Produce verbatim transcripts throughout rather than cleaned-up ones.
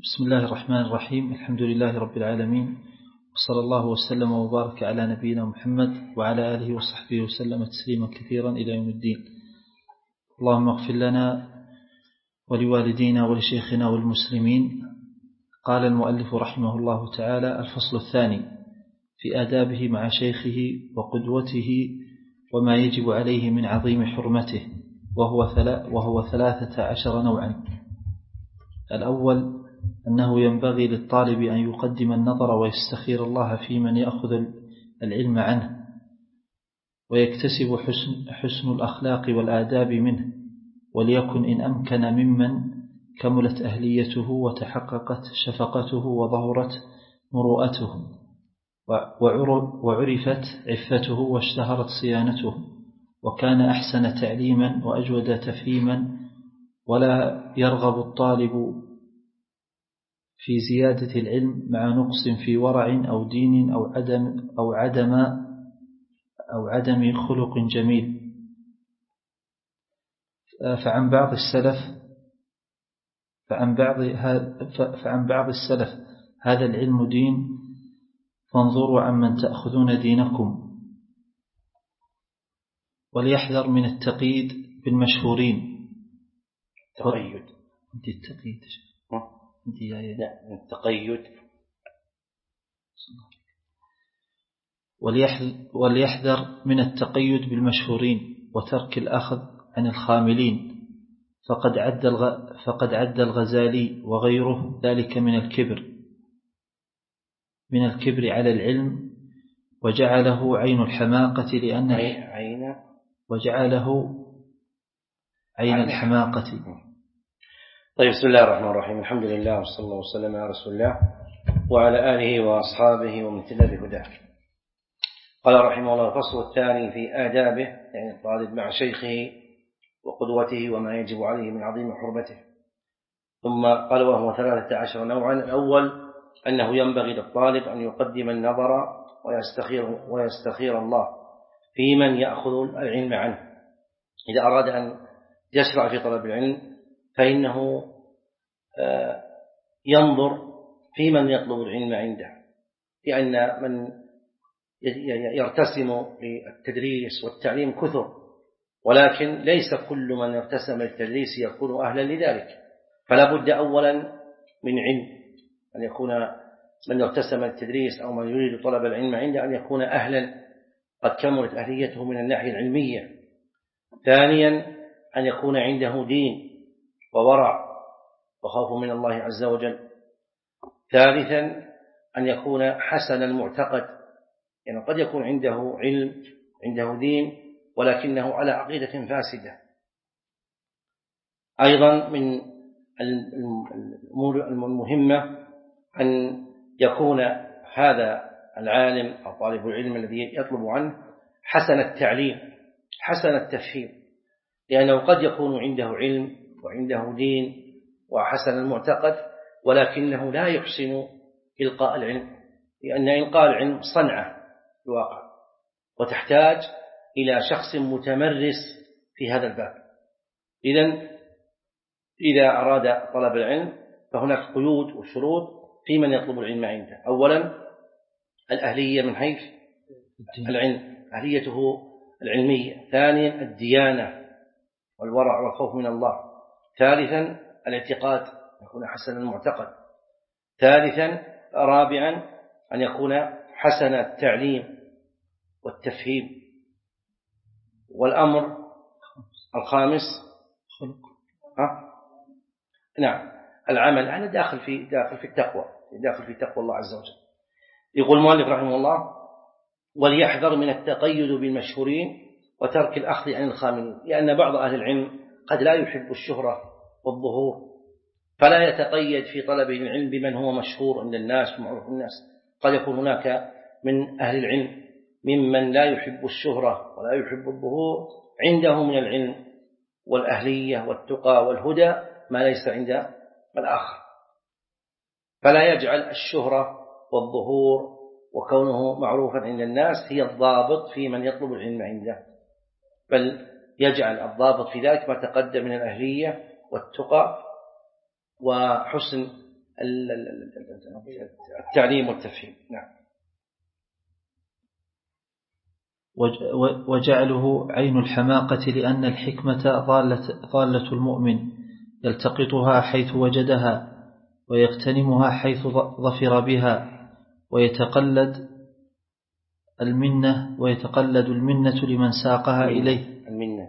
بسم الله الرحمن الرحيم. الحمد لله رب العالمين، وصلى الله وسلم وبارك على نبينا محمد وعلى آله وصحبه وسلم تسليما كثيرا إلى يوم الدين. اللهم اغفر لنا ولوالدينا ولشيخنا والمسلمين. قال المؤلف رحمه الله تعالى: الفصل الثاني في آدابه مع شيخه وقدوته وما يجب عليه من عظيم حرمته، وهو, وهو ثلاثة عشر نوعا. الأول أنه ينبغي للطالب أن يقدم النظر ويستخير الله في من يأخذ العلم عنه، ويكتسب حسن, حسن الأخلاق والآداب منه، وليكن إن أمكن ممن كملت أهليته وتحققت شفقته وظهرت مروءته وعرفت عفته واشتهرت صيانته، وكان أحسن تعليما وأجود تفهيما، ولا يرغب الطالب في زيادة العلم مع نقص في ورع أو دين أو عدم أو عدم أو عدم خلق جميل. فعن بعض السلف فعن بعض فعن بعض السلف هذا العلم دين، فانظروا عمن تأخذون دينكم، وليحذر من التقييد بالمشهورين. تقيد انت التقييد التقيد وليحذر من التقيد بالمشهورين وترك الأخذ عن الخاملين، فقد عد الغ... فقد عد الغزالي وغيره ذلك من الكبر من الكبر على العلم، وجعله عين الحماقة لأن عين وجعله عين الحماقة. طيب، بسم الله الرحمن الرحيم. الحمد لله وصلى الله وسلم على رسول الله وعلى آله وأصحابه ومن اهتدى بهداه. قال رحمه الله: الفصل الثاني في آدابه، يعني الطالب مع شيخه وقدوته وما يجب عليه من عظيم حرمته. ثم قال: وهو ثلاثة عشر نوعا. الأول أنه ينبغي للطالب أن يقدم النظر ويستخير, ويستخير الله في من يأخذ العلم عنه. إذا أراد أن يشرع في طلب العلم فإنه ينظر في من يطلب العلم عنده، لأن من يرتسم للتدريس والتعليم كثر، ولكن ليس كل من يرتسم للتدريس يكون أهلا لذلك. فلا بد أولا من علم، أن يكون من يرتسم للتدريس أو من يريد طلب العلم عنده أن يكون أهلا قد كملت أهليته من الناحية العلمية. ثانيا أن يكون عنده دين وورع وخوف من الله عز وجل. ثالثا أن يكون حسن المعتقد، يعني قد يكون عنده علم عنده دين ولكنه على عقيدة فاسدة. أيضا من الأمور المهمة أن يكون هذا العالم أو طالب العلم الذي يطلب عنه حسن التعليم حسن التفهيم، لأنه قد يكون عنده علم وعنده دين وحسن المعتقد ولكنه لا يحسن إلقاء العلم، لأن إلقاء العلم صنعة في الواقع وتحتاج إلى شخص متمرس في هذا الباب. إذن إذا أراد طلب العلم فهناك قيود وشروط في من يطلب العلم عنده. أولا الأهلية من حيث العلم، أهليته العلمية. ثانيا الديانة والورع والخوف من الله. ثالثا الاعتقاد، يكون حسن المعتقد. ثالثا رابعا أن يكون حسن التعليم والتفهيم. والأمر الخامس ها؟ نعم العمل. أنا داخل في داخل في التقوى داخل في تقوى الله عز وجل. يقول المؤلف رحمه الله: وليحذر من التقيد بالمشهورين وترك الأخذ عن الخاملين، لأن بعض أهل العلم قد لا يحب الشهرة والظهور، فلا يتقيد في طلبه العلم بمن هو مشهور عند الناس ومعروف الناس. قد يكون هناك من أهل العلم ممن لا يحب الشهرة ولا يحب الظهور، عنده من العلم والأهلية والتقى والهدى ما ليس عند الآخر، فلا يجعل الشهرة والظهور وكونه معروفا عند الناس هي الضابط في من يطلب العلم عنده، بل يجعل الضابط في ذلك ما تقدم من الأهلية والتقى وحسن التعليم والتفهيم. نعم. وجعله عين الحماقة لأن الحكمة ضالة, ضالة المؤمن يلتقطها حيث وجدها ويغتنمها حيث ظفر بها ويتقلد المنة ويتقلد المنة لمن ساقها إليه المنة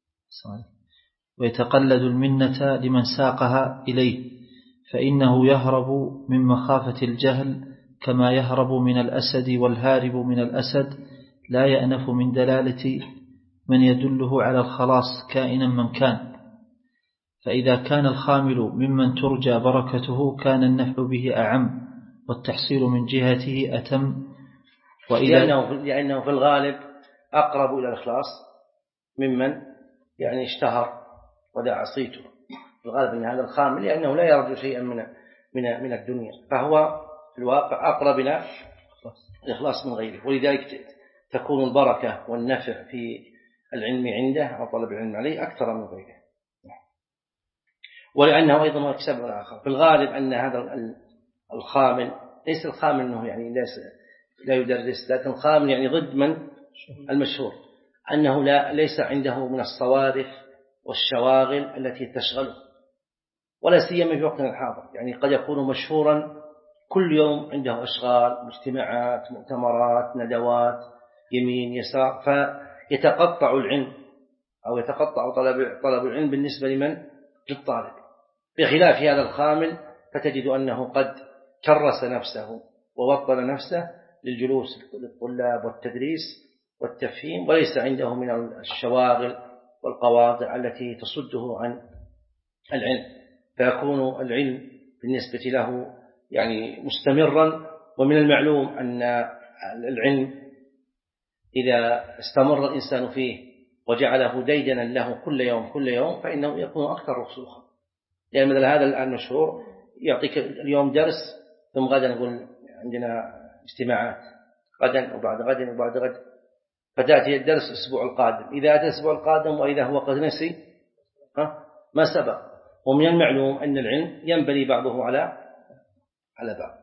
ويتقلد المنة لمن ساقها إليه فإنه يهرب من مخافة الجهل كما يهرب من الأسد والهارب من الأسد لا يأنف من دلالة من يدله على الخلاص كائنا من كان. فإذا كان الخامل ممن ترجى بركته كان النفع به أعم والتحصيل من جهته أتم. وإذا لأنه, لأنه في الغالب أقرب إلى الإخلاص ممن يعني اشتهر ودعا صيته. في الغالب أن هذا الخامل لأنه لا يرجو شيئا من من من الدنيا، فهو في الواقع أقرب إلى الإخلاص من غيره، ولذلك تكون البركة والنفع في العلم عنده أو طلب العلم عليه أكثر من غيره. ولأنه أيضا مكسب آخر في الغالب أن هذا الخامل ليس الخامل أنه يعني لا يدرس، لكن الخامل يعني ضد من المشهور، أنه لا ليس عنده من الصوارف والشواغل التي تشغله، ولا سيما في وقتنا الحاضر. يعني قد يكون مشهورا كل يوم عنده أشغال، مجتمعات، مؤتمرات، ندوات، يمين يسار، فيتقطع العلم أو يتقطع طلب طلب العلم بالنسبة لمن للطالب، بخلاف هذا الخامل فتجد أنه قد كرس نفسه ووطن نفسه للجلوس للطلاب والتدريس والتفهيم، وليس عنده من الشواغل والقواطع التي تصده عن العلم، فيكون العلم بالنسبة له يعني مستمرا. ومن المعلوم أن العلم إذا استمر الإنسان فيه وجعله ديدنا له كل يوم كل يوم فإنه يكون أكثر رسوخا. يعني مثل هذا الآن مشهور يعطيك اليوم درس ثم غدا نقول عندنا اجتماعات غدا وبعد غد وبعد غد، فتأتي الدرس الأسبوع القادم، إذا أتى الأسبوع القادم وإذا هو قد نسي ما سبق. ومن المعلوم أن العلم ينبني بعضه على على بعض.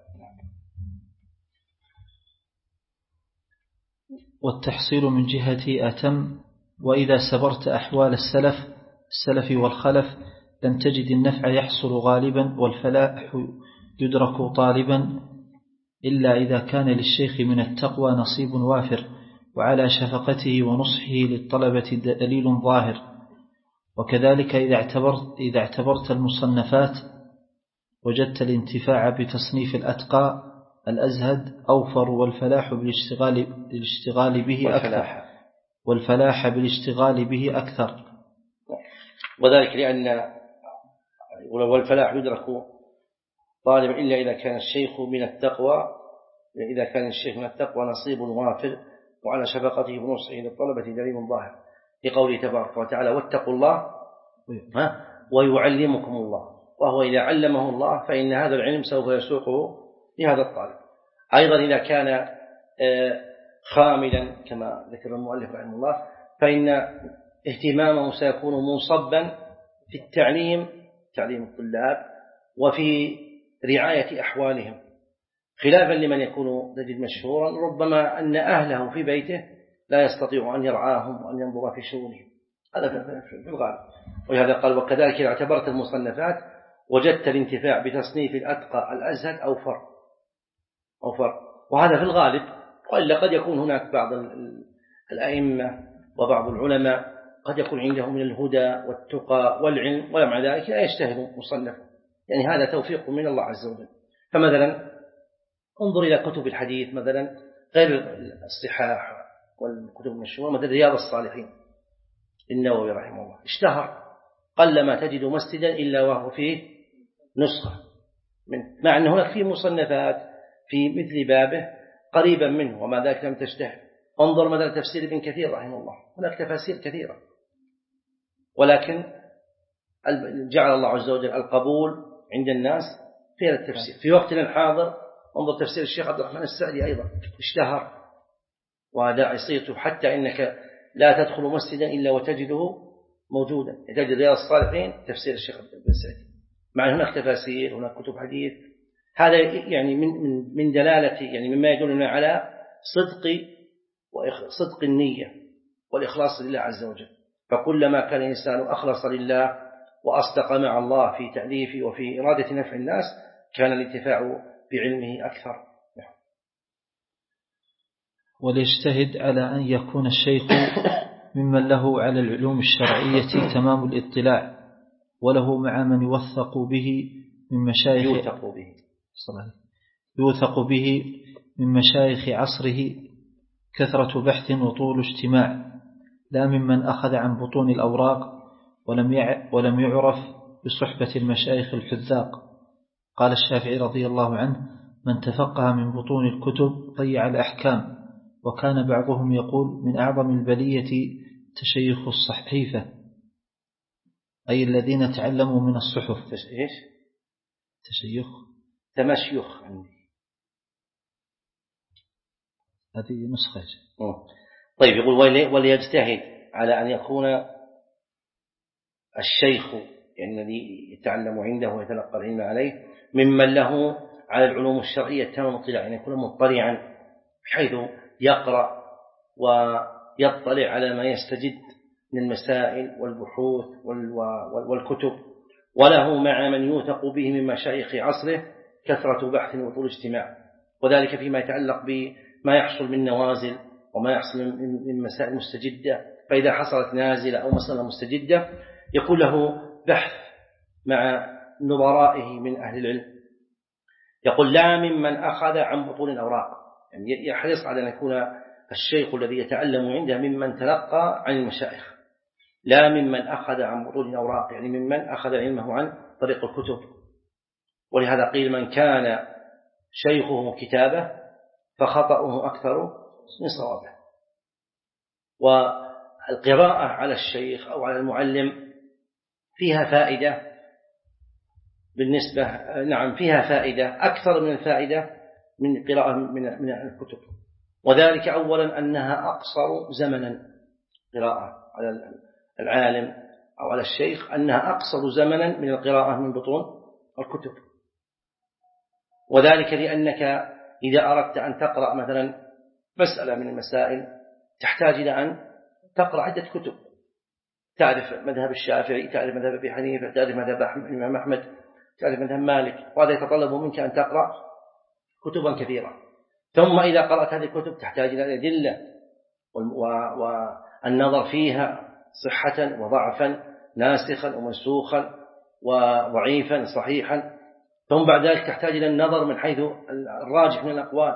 والتحصيل من جهتي أتم. وإذا سبرت أحوال السلف السلف والخلف لم تجد النفع يحصل غالبا والفلاح يدرك طالبا إلا إذا كان للشيخ من التقوى نصيب وافر وعلى شفقته ونصحه للطلبة دليل ظاهر. وكذلك إذا اعتبرت, إذا اعتبرت المصنفات وجدت الانتفاع بتصنيف الأتقى الأزهد أوفر والفلاح بالاشتغال, بالاشتغال به والفلاح. أكثر والفلاح بالاشتغال به أكثر. وذلك لأن والفلاح يدرك طالبا إلا إذا كان الشيخ من التقوى إذا كان الشيخ من التقوى نصيب وافر وعلى شفقته ونصحه للطلبة دليل ظاهر، لقوله تبارك وتعالى واتقوا الله ويعلمكم الله، وهو إذا علمه الله فإن هذا العلم سوف يسوقه لهذا الطالب. أيضا إذا كان خاملا كما ذكر المؤلف رحمه الله فإن اهتمامه سيكون منصبا في التعليم تعليم الطلاب وفي رعاية أحوالهم، خلافا لمن يكون تجد مشهورا ربما أن أهله في بيته لا يستطيع أن يرعاهم وأن ينظر في شؤونهم، هذا في الغالب. ولهذا قال وكذلك إذا اعتبرت المصنفات وجدت الانتفاع بتصنيف الأتقى الأزهد أوفر أوفر وهذا في الغالب. وإلا قد يكون هناك بعض الأئمة وبعض العلماء قد يكون عندهم من الهدى والتقى والعلم ومع ذلك لا يشتهروا مصنفا، يعني هذا توفيق من الله عز وجل. فمثلا انظر إلى كتب الحديث مثلا غير الصحاح والكتب المشهورة مثل رياض الصالحين النووي رحمه الله اشتهر، قلما تجد مسجدا إلا وهو فيه نسخة من، مع أن هناك فيه مصنفات في مثل بابه قريبا منه وما ذلك لم تشتهر. انظر مثلا تفسير ابن كثير رحمه الله، هناك تفاسير كثيرة، ولكن جعل الله عز وجل القبول عند الناس في هذا التفسير. في وقتنا الحاضر انظر تفسير الشيخ عبد الرحمن السعدي أيضا اشتهر وداعي صيته، حتى إنك لا تدخل مسجدا إلا وتجده موجودا، تجد رياض الصالحين تفسير الشيخ عبد الرحمن السعدي، مع هناك تفاسير هناك كتب حديث هذا يعني من من دلالة يعني مما يدلنا على صدق وصدق النية والإخلاص لله عز وجل. فكلما كان الإنسان أخلص لله وأصدق مع الله في تأليف وفي إرادة نفع الناس كان الانتفاع بعلمه أكثر. وليجتهد على أن يكون الشيخ ممن له على العلوم الشرعية تمام الاطلاع، وله مع من يوثق به من مشايخ يوثق به يوثق به من مشايخ عصره كثرة بحث وطول اجتماع، لا ممن أخذ عن بطون الأوراق ولم ولم يعرف بصحبة المشايخ الحذاق. قال الشافعي رضي الله عنه: من تفقه من بطون الكتب ضيع الأحكام. وكان بعضهم يقول: من أعظم البلية تشيخ الصحيفة، أي الذين تعلموا من الصحف. إيش؟ تشيخ تمشيخ عندي، هذه نسخة. طيب، يقول وليجتهد على أن يكون الشيخ يعني الذي يتعلم عنده ويتلقى العلم عليه ممن له على العلوم الشرعية تمام الاطلاع، يعني يكون مطلعا بحيث يقرأ ويطلع على ما يستجد من المسائل والبحوث والكتب، وله مع من يوثق به من مشايخ عصره كثرة بحث وطول اجتماع، وذلك فيما يتعلق بما يحصل من نوازل وما يحصل من مسائل مستجدة. فإذا حصلت نازلة أو مسألة مستجدة يكون له بحث مع نظرائه من أهل العلم. يقول: لا ممن أخذ عن بطون الأوراق، يعني يحرص على أن يكون الشيخ الذي يتعلم عنده ممن تلقى عن المشايخ، لا ممن أخذ عن بطون الأوراق، يعني ممن أخذ علمه عن طريق الكتب. ولهذا قيل: من كان شيخه كتابه فخطأه أكثر من صوابه. والقراءة على الشيخ أو على المعلم فيها فائدة بالنسبة نعم فيها فائدة أكثر من الفائدة من قراءة من الكتب، وذلك أولا أنها أقصر زمنا، قراءة على العالم أو على الشيخ أنها أقصر زمنا من القراءة من بطون الكتب، وذلك لأنك إذا أردت أن تقرأ مثلا مسألة من المسائل تحتاج إلى أن تقرأ عدة كتب، تعرف مذهب الشافعي، تعرف مذهب أبي حنيفة، تعرف مذهب الإمام أحمد، تعرف مذهب مالك، وهذا يتطلب منك أن تقرأ كتبا كثيرة. ثم إذا قرأت هذه الكتب تحتاج إلى الأدلة والنظر فيها صحة وضعفا، ناسخا ومنسوخا وضعيفا صحيحا. ثم بعد ذلك تحتاج إلى النظر من حيث الراجح من الأقوال،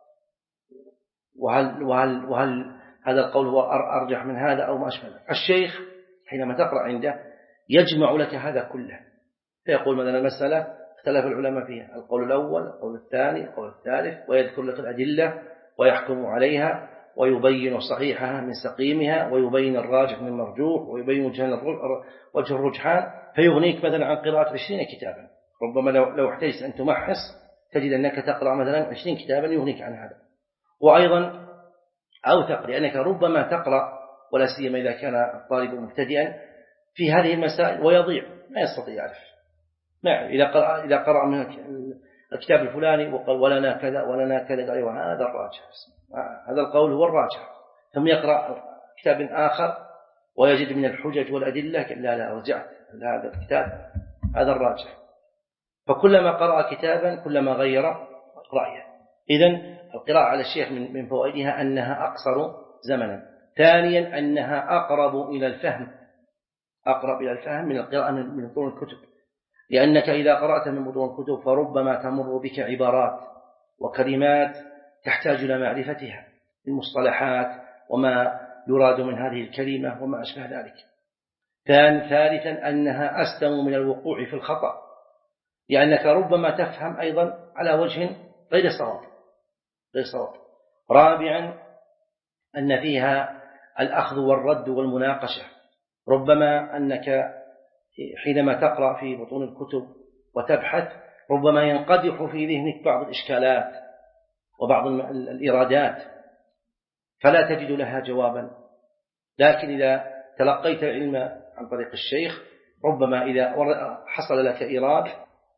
وهل, وهل, وهل هذا القول هو أرجح من هذا أو ما أشبه. الشيخ حينما تقرأ عنده يجمع لك هذا كله، فيقول مثلا المسألة اختلف العلماء فيها، القول الأول، القول الثاني، القول الثالث، ويذكر لك الأدلة ويحكم عليها ويبين صحيحها من سقيمها ويبين الراجح من المرجوح ويبين وجه الرجحان، فيغنيك مثلا عن قراءة عشرين كتابا. ربما لو احتجت أن تمحص تجد أنك تقرأ مثلا عشرين كتابا يغنيك عن هذا. وأيضا أوثق، لأنك ربما تقرأ ولا سيما إذا كان الطالب مبتدئا في هذه المسائل ويضيع ما يستطيع يعرف. نعم، إذا قرأ إذا قرأ من الكتاب الفلاني وقال ولنا كذا ولنا كذا، أيوة هذا الراجح، هذا القول هو الراجح، ثم يقرأ كتاب آخر ويجد من الحجج والأدلة لا لا رجعت هذا الكتاب هذا الراجح. فكلما قرأ كتابا كلما غير رأيه. إذن القراءة على الشيخ من فوائدها أنها أقصر زمنا. ثانيا أنها أقرب إلى الفهم، أقرب إلى الفهم من القراءة من بطون الكتب، لأنك إذا قرأت من بطون الكتب فربما تمر بك عبارات وكلمات تحتاج إلى معرفتها، المصطلحات وما يراد من هذه الكلمة وما أشبه ذلك. ثالثا أنها أسلم من الوقوع في الخطأ، لأنك ربما تفهم أيضا على وجه غير صواب غير صواب. رابعا أن فيها الأخذ والرد والمناقشة، ربما أنك حينما تقرأ في بطون الكتب وتبحث ربما ينقدح في ذهنك بعض الإشكالات وبعض الإرادات فلا تجد لها جوابا، لكن إذا تلقيت العلم عن طريق الشيخ ربما إذا حصل لك إيراد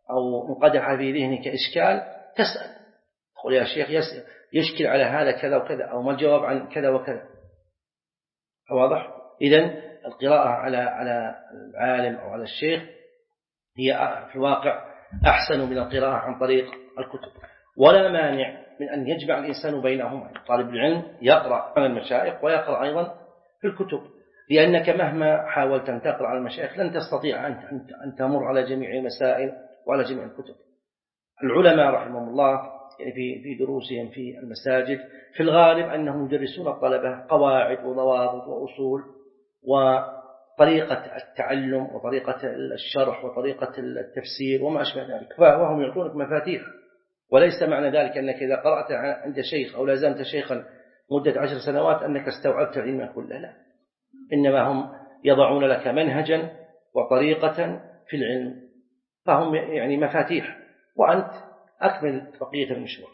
أو انقدح في ذهنك إشكال تسأل، تقول يا شيخ يشكل على هذا كذا وكذا، أو ما الجواب عن كذا وكذا. واضح؟ إذن القراءة على على العالم أو على الشيخ هي في الواقع أحسن من القراءة عن طريق الكتب، ولا مانع من أن يجمع الإنسان بينهما. طالب العلم يقرأ على المشايخ ويقرأ أيضا في الكتب، لأنك مهما حاولت أن تقرأ على المشايخ لن تستطيع أن تمر على جميع المسائل وعلى جميع الكتب. العلماء رحمهم الله في في دروسهم في المساجد في الغالب أنهم يدرسون الطلبة قواعد وضوابط وأصول وطريقة التعلم وطريقة الشرح وطريقة التفسير وما أشبه ذلك، وهم يعطونك مفاتيح. وليس معنى ذلك أنك إذا قرأت عند شيخ أو لازمت شيخا مدة عشر سنوات أنك استوعبت العلم كله، لا، إنما هم يضعون لك منهجا وطريقة في العلم، فهم يعني مفاتيح، وأنت أكمل بقية المشوار.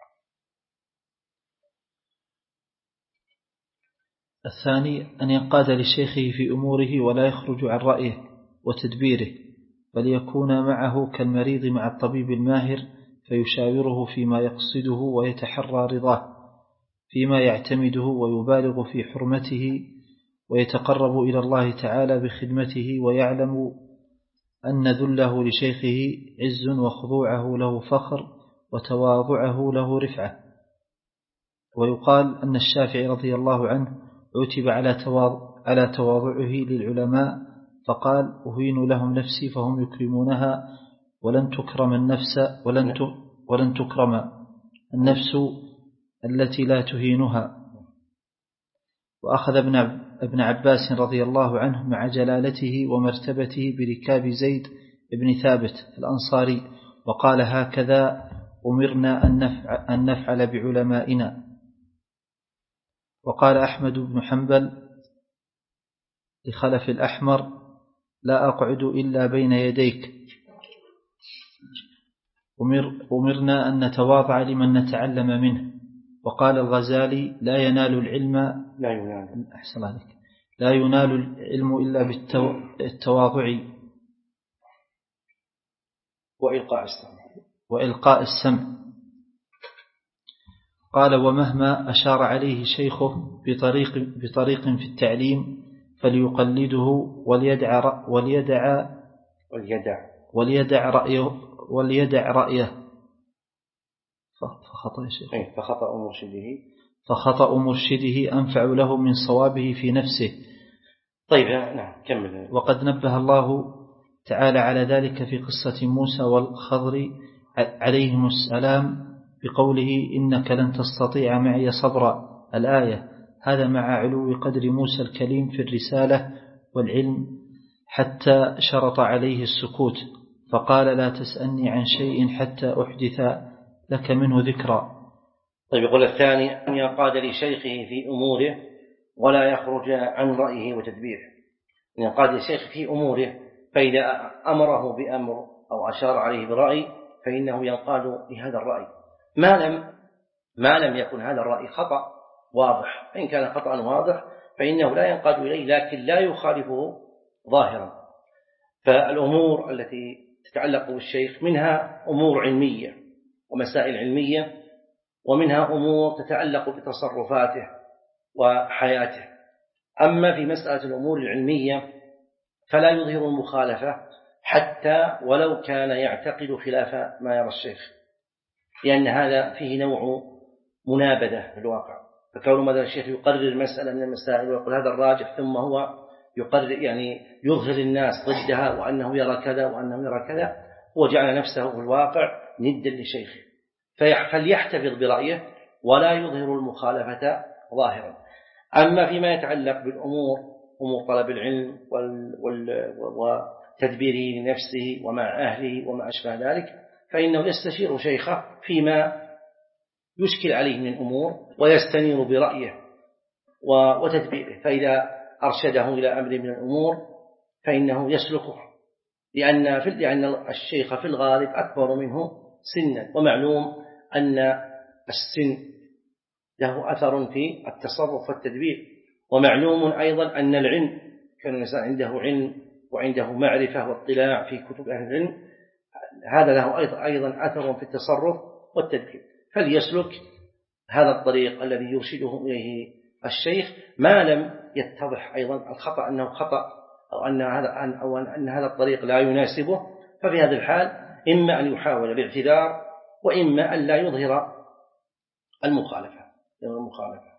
الثاني أن ينقاد لشيخه في أموره ولا يخرج عن رأيه وتدبيره، بل يكون معه كالمريض مع الطبيب الماهر، فيشاوره فيما يقصده ويتحرى رضاه، فيما يعتمده ويبالغ في حرمته، ويتقرب إلى الله تعالى بخدمته، ويعلم أن ذله لشيخه عز وخضوعه له فخر وتواضعه له رفعة. ويقال أن الشافعي رضي الله عنه عتب على تواضعه للعلماء فقال: أهين لهم نفسي فهم يكرمونها، ولن تكرم النفس ولن ولن تكرم النفس التي لا تهينها. وأخذ ابن عباس رضي الله عنه مع جلالته ومرتبته بركاب زيد بن ثابت الأنصاري، وقال: هكذا أمرنا أن نفعل بعلمائنا. وقال أحمد بن حنبل لخلف الأحمر: لا أقعد إلا بين يديك، أمر أمرنا أن نتواضع لمن نتعلم منه. وقال الغزالي: لا ينال العلم لا ينال أحسن عليك لا ينال العلم إلا بالتواضع وإلقاء السمع وإلقاء السمع. قال: ومهما أشار عليه شيخه بطريق, بطريق في التعليم فليقلده وليدع وليدع وليدع وليدع رأيه وليدع رأيه فخطأ شيخ فخطأ مرشده فخطأ مرشده أنفع له من صوابه في نفسه. طيب نعم كمل. وقد نبه الله تعالى على ذلك في قصة موسى والخضر عليهم السلام بقوله: إنك لن تستطيع معي صبرا، الآية. هذا مع علو قدر موسى الكليم في الرسالة والعلم حتى شرط عليه السكوت، فقال: لا تسألني عن شيء حتى أحدث لك منه ذكرى. طيب يقول الثاني أن ينقاد لشيخه في أموره ولا يخرج عن رأيه وتدبيره. أن ينقاد لشيخه في أموره، فإذا أمره بأمر أو أشار عليه برأي فإنه ينقاد لهذا الرأي، ما لم ما لم يكن هذا الرأي خطأ واضح. إن كان خطأ واضح فإنه لا ينقاد إليه، لكن لا يخالفه ظاهرا. فالأمور التي تتعلق بالشيخ منها أمور علمية ومسائل علمية، ومنها أمور تتعلق بتصرفاته وحياته. أما في مسألة الأمور العلمية فلا يظهر المخالفة حتى ولو كان يعتقد خلاف ما يرى الشيخ، لأن هذا فيه نوع منابذة في الواقع. فكون مثلا الشيخ يقرر مسألة من المسائل ويقول هذا الراجح، ثم هو يقرر يعني يظهر الناس ضدها وأنه يرى كذا وأنه يرى كذا، هو جعل نفسه في الواقع ندا لشيخه، فليحتفظ برأيه ولا يظهر المخالفة ظاهرا. أما فيما يتعلق بالأمور أمور طلب العلم وتدبيره لنفسه ومع أهله وما أشبه ذلك، فإنه يستشير شيخه فيما يشكل عليه من أمور ويستنير برأيه وتدبيره، فإذا أرشده إلى أمر من الأمور فإنه يسلكه، لأن لأن الشيخ في الغالب أكبر منه سنا، ومعلوم أن السن له أثر في التصرف والتدبير. ومعلوم أيضا أن العلم، كان الإنسان عنده علم وعنده معرفة واطلاع في كتب أهل العلم، هذا له أيضا أثر في التصرف والتدبير، فليسلك هذا الطريق الذي يرشده إليه الشيخ ما لم يتضح أيضا الخطأ أنه خطأ أو أن هذا أو أن هذا الطريق لا يناسبه، ففي هذا الحال إما أن يحاول الاعتذار وإما أن لا يظهر المخالفة. المخالفة.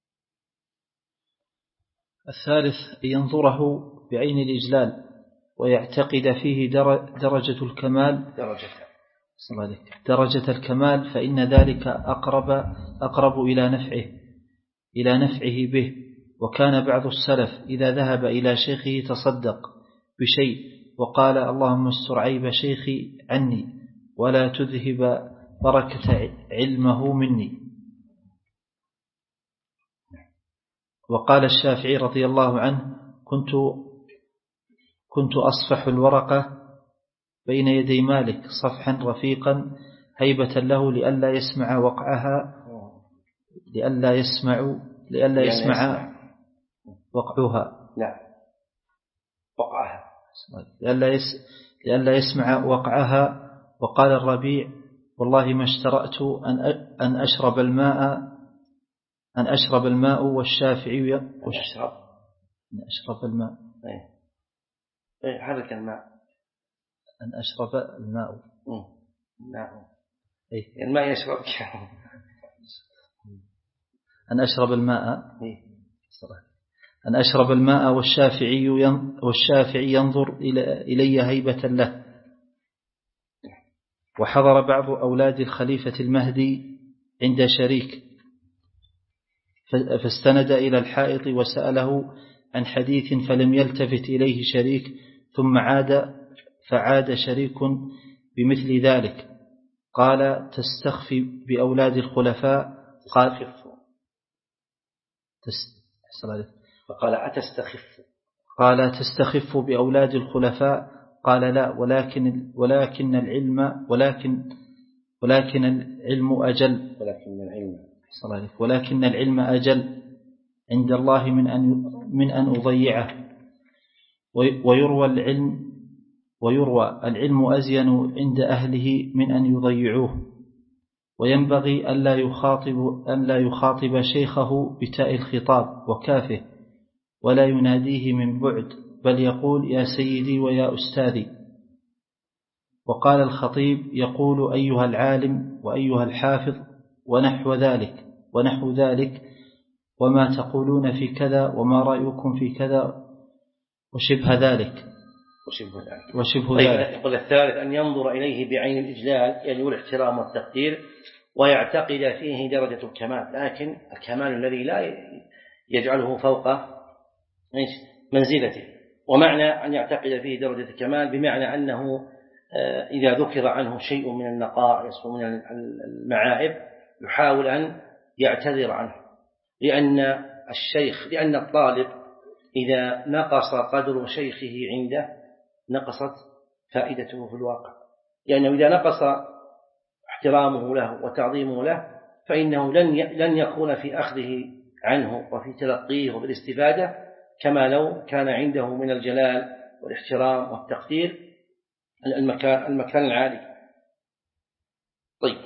الثالث ينظره بعين الإجلال ويعتقد فيه درجة الكمال درجة درجة الكمال، فإن ذلك أقرب أقرب إلى نفعه إلى نفعه به. وكان بعض السلف إذا ذهب إلى شيخه تصدق بشيء وقال اللهم استر عيب شيخي عني ولا تذهب بركة علمه مني. وقال الشافعي رضي الله عنه كنت كنت أصفح الورقة بين يدي مالك صفحا رفيقا هيبة له لئلا يسمع وقعها لئلا يسمع لئلا يسمع وقعها لا وقعها لئلا يس لئلا يسمع وقعها. وقال الربيع والله ما اشترأت أن أن أشرب الماء أن أشرب الماء والشافعي أشرب أن أشرب الماء إيه حرك الماء أن أشرب الماء نعم إيه الماء يشرب أن أشرب الماء إيه أن أشرب الماء والشافعي والشافعي ينظر إلي هيبة له. وحضر بعض أولاد الخليفة المهدي عند شريك فاستند إلى الحائط وسأله عن حديث فلم يلتفت إليه شريك، ثم عاد فعاد شريك بمثل ذلك. قال تستخفي بأولاد الخلفاء؟ قال فقال أتستخف قال تستخف بأولاد الخلفاء؟ قال لا، ولكن ولكن العلم ولكن ولكن العلم أجل ولكن العلم ولكن العلم أجل عند الله من أن من أن أضيعه. ويروى العلم ويروى العلم أزين عند أهله من أن يضيعوه. وينبغي أن لا يخاطب أن لا يخاطب شيخه بتاء الخطاب وكافه ولا يناديه من بعد، بل يقول يا سيدي ويا أستاذي. وقال الخطيب يقول أيها العالم وأيها الحافظ ونحو ذلك ونحو ذلك وما تقولون في كذا وما رأيكم في كذا وشبه ذلك وشبه ذلك, وشبه طيب ذلك. يقول الثالث أن ينظر إليه بعين الإجلال يعني الاحترام والتقدير ويعتقد فيه درجة الكمال، لكن الكمال الذي لا يجعله فوق منزلته. ومعنى أن يعتقد فيه درجة الكمال بمعنى أنه إذا ذكر عنه شيء من النقائص ومن المعائب يحاول أن يعتذر عنه، لأن الشيخ لأن الطالب إذا نقص قدر شيخه عنده نقصت فائدته في الواقع، لأنه إذا نقص احترامه له وتعظيمه له فإنه لن لن يكون في أخذه عنه وفي تلقيه وبالاستفادة كما لو كان عنده من الجلال والاحترام والتقدير المكان المكان العالي. طيب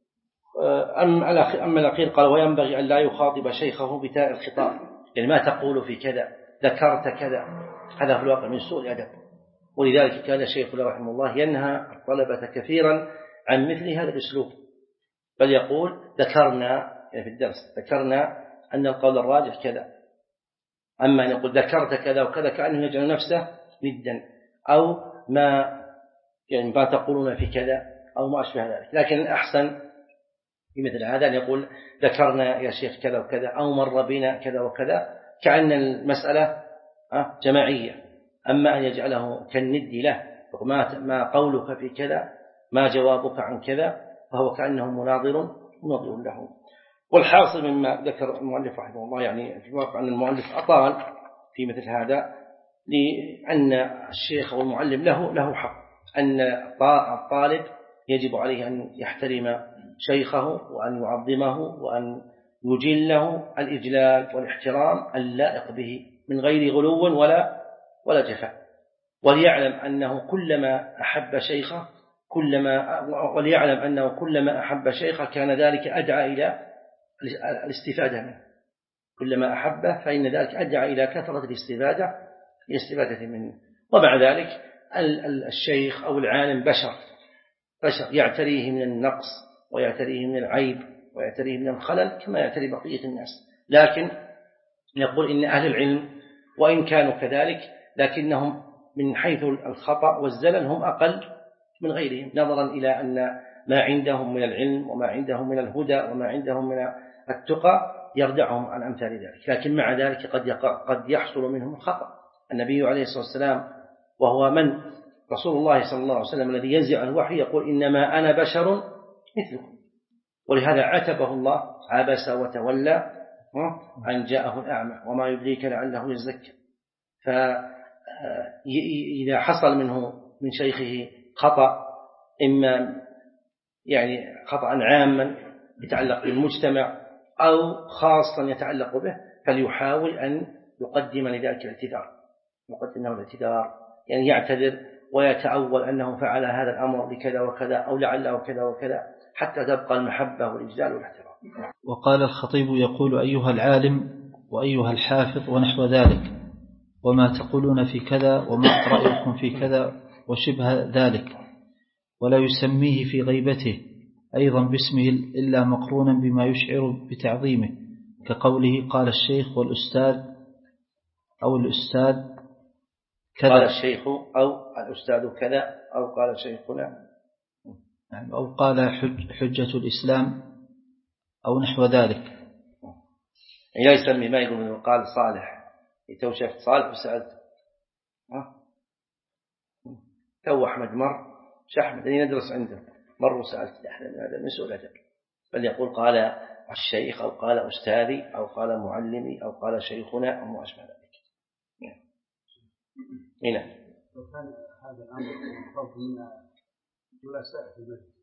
أما الأخير قال وينبغي أن لا يخاطب شيخه بتاء الخطاب، يعني ما تقول في كذا ذكرت كذا، هذا في الواقع من سوء الأدب. ولذلك كان شيخنا رحمه الله ينهى الطلبة كثيرا عن مثل هذا الأسلوب، بل يقول ذكرنا يعني في الدرس ذكرنا أن القول الراجح كذا، أما أن يقول ذكرت كذا وكذا كأنه يجعل نفسه ندا أو ما يعني ما تقولون في كذا أو ما أشبه ذلك. لكن الأحسن في مثل هذا أن يقول ذكرنا يا شيخ كذا وكذا أو مر بنا كذا وكذا كأن المسألة جماعية. أما أن يجعله كالند له ما قولك في كذا ما جوابك عن كذا فهو كأنه مناظر مناظر له. والحاصل مما ذكر المؤلف رحمه الله يعني في الواقع أن المؤلف أطال في مثل هذا لأن الشيخ والمعلم له له حق، أن الطالب يجب عليه أن يحترم شيخه وأن يعظمه وأن يجله الإجلال والاحترام اللائق به من غير غلو ولا ولا جفاء، وليعلم أنه كلما أحب شيخه كلما وليعلم أنه كلما أحب شيخه كان ذلك أدعى إلى الاستفادة منه، كلما أحبه فإن ذلك أدعى إلى كثرة الاستفادة الاستفادة منه. ومع ذلك الشيخ أو العالم بشر بشر يعتريه من النقص ويعتريه من العيب ويعتريه من الخلل كما يعتري بقية الناس، لكن نقول إن أهل العلم وإن كانوا كذلك لكنهم من حيث الخطأ والزلل هم أقل من غيرهم، نظرا إلى أن ما عندهم من العلم وما عندهم من الهدى وما عندهم من التقى يردعهم عن أمثال ذلك. لكن مع ذلك قد يقع قد يحصل منهم الخطأ. النبي عليه الصلاة والسلام وهو من رسول الله صلى الله عليه وسلم الذي ينزع الوحي يقول إنما أنا بشر مثلكم، ولهذا عتبه الله عبس وتولى أن جاءه الأعمى وما يدريك لعله يزكى. فإذا حصل منه من شيخه خطأ إما يعني خطأ عاما يتعلق بالمجتمع أو خاصا يتعلق به فليحاول أن يقدم لذلك الاعتذار يقدم له الاعتذار يعني يعتذر ويتأول أنه فعل هذا الأمر لكذا وكذا أو لعله كذا وكذا حتى تبقى المحبة والإجلال والاحترام. وقال الخطيب يقول أيها العالم وأيها الحافظ ونحو ذلك، وما تقولون في كذا وما رأيكم في كذا وشبه ذلك، ولا يسميه في غيبته أيضا باسمه إلا مقرونا بما يشعر بتعظيمه كقوله قال الشيخ والأستاذ أو الأستاذ كذا، قال الشيخ أو الأستاذ كذا أو قال شيخنا أو قال حجة الإسلام أو نحو ذلك. لا يسمي ما يقول قال صالح يتوشف صالح وسألته تو أحمد مر شحمد أني ندرس عنده مر وسألت هذا من سوء الأدب، بل يقول قال الشيخ أو قال أستاذي أو قال معلمي أو قال شيخنا أو ما أشبه ذلك. هنا وكان هذا الأمر خوف من جلساء في المسجد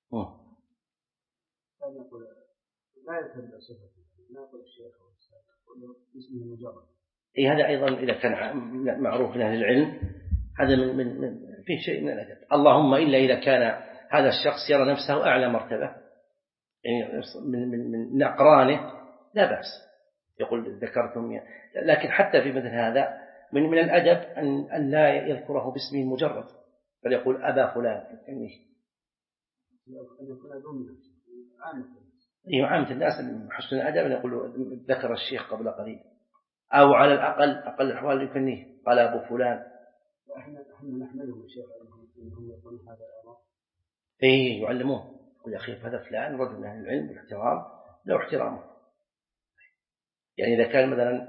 كان يقول لا يتبع صفته لا يقول الشيخ أو الأستاذ يقول اسمه مجرد. إيه هذا أيضا إذا كان معروف من أهل العلم هذا من, من, من فيه شيء من الأدب، اللهم إلا إذا كان هذا الشخص يرى نفسه أعلى مرتبة يعني من من من أقرانه لا بأس يقول ذكرتم، لكن حتى في مثل هذا من من الأدب أن أن لا يذكره باسمه المجرد بل يقول أبا فلان يعني إيه عامة الناس حسن الأدب يقول ذكر الشيخ قبل قليل أو على الأقل أقل الأحوال يكنيه قال أبو فلان. احنا احنا نحمله الشيخ انهم يقولون هذا الامر ايه يعلموه يقول يا اخي هذا فلان رجل من اهل العلم بالاحترام له احترامه. يعني اذا كان مثلا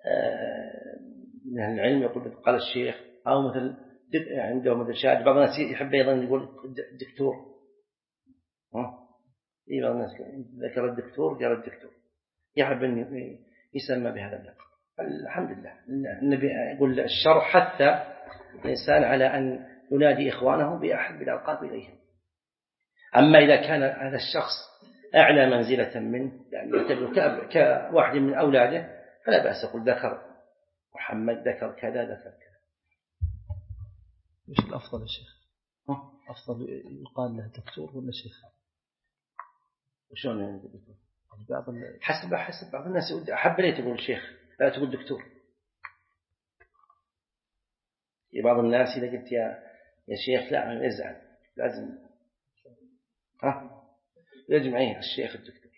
من اهل العلم يقول قال الشيخ او مثل عنده مثل شاهد، بعض الناس يحب ايضا يقول دكتور ها اي بعض الناس ذكر الدكتور قال الدكتور يحب ان يسمى بهذا اللقب. الحمد لله النبي يقول الشرع حتى الإنسان على أن ينادي إخوانه بأحب الألقاب إليهم. أما إذا كان هذا الشخص أعلى منزلة منه يعني يعتبر كواحد من أولاده فلا بأس يقول ذكر محمد ذكر كذا ذكر كذا. مش الأفضل يا شيخ؟ أفضل يقال له دكتور ولا شيخ؟ وشون يعني دكتور؟ بعض حسب حسب بعض الناس أحب ليه تقول شيخ لا تقول دكتور. بعض الناس إذا قلت يا يا شيخ لا يزعل لازم ها يجمع ايه الشيخ الدكتور.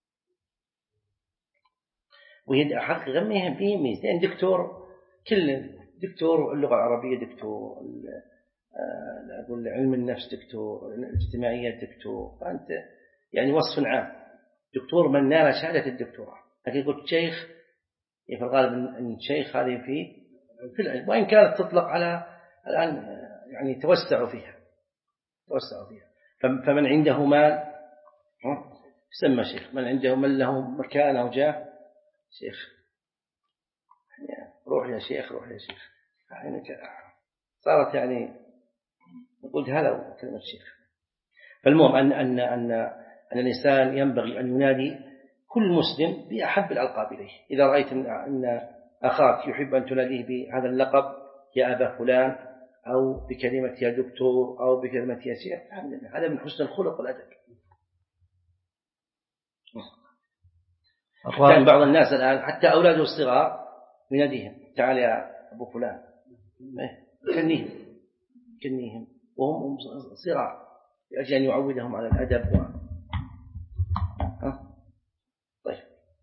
وهي حق غميها فيه ميزة لأن دكتور كل دكتور اللغة العربية دكتور أقول علم النفس دكتور الاجتماعية دكتور، فأنت يعني وصف عام دكتور من نال شهادة الدكتوراه. لكن قلت شيخ في الغالب أن الشيخ هذه فيه في العلم وإن كانت تطلق على الآن يعني توسعوا فيها توسعوا فيها فمن عنده مال يسمى شيخ، من عنده من له مكان أو جاه شيخ يعني روح يا شيخ روح يا شيخ يعني صارت يعني قلت هذا كلمة شيخ. فالمهم أن أن أن أن الإنسان ينبغي أن ينادي كل مسلم بأحب الألقاب إليه. إذا رأيت أن أخاك يحب أن تناديه بهذا اللقب يا أبا فلان أو بكلمة يا دكتور أو بكلمة يا شيخ، هذا من حسن الخلق والأدب. كان بعض الناس الآن حتى أولاده الصغار يناديهم تعال يا أبو فلان، كنيهم كنيهم وهم صغار لأجل أن يعودهم على الأدب و... طيب.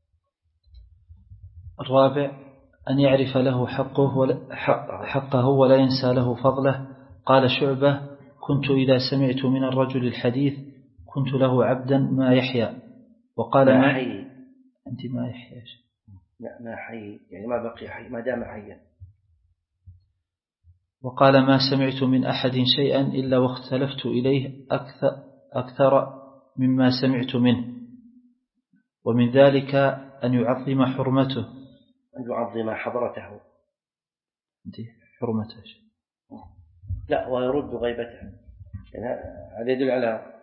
الرابع أن يعرف له حقه ولا حق حقه ولا ينسى له فضله. قال شعبة: كنت إذا سمعت من الرجل الحديث كنت له عبدا ما يحيى. وقال ما, ما حي أنت ما يحيى لا ما حي يعني ما بقي حي ما دام حيا. وقال ما سمعت من أحد شيئا إلا واختلفت إليه أكثر, أكثر مما سمعت منه، ومن ذلك أن يعظم حرمته أن يعظم حضرته دي حرمته لا ويرد غيبته، يعني هذا يدل على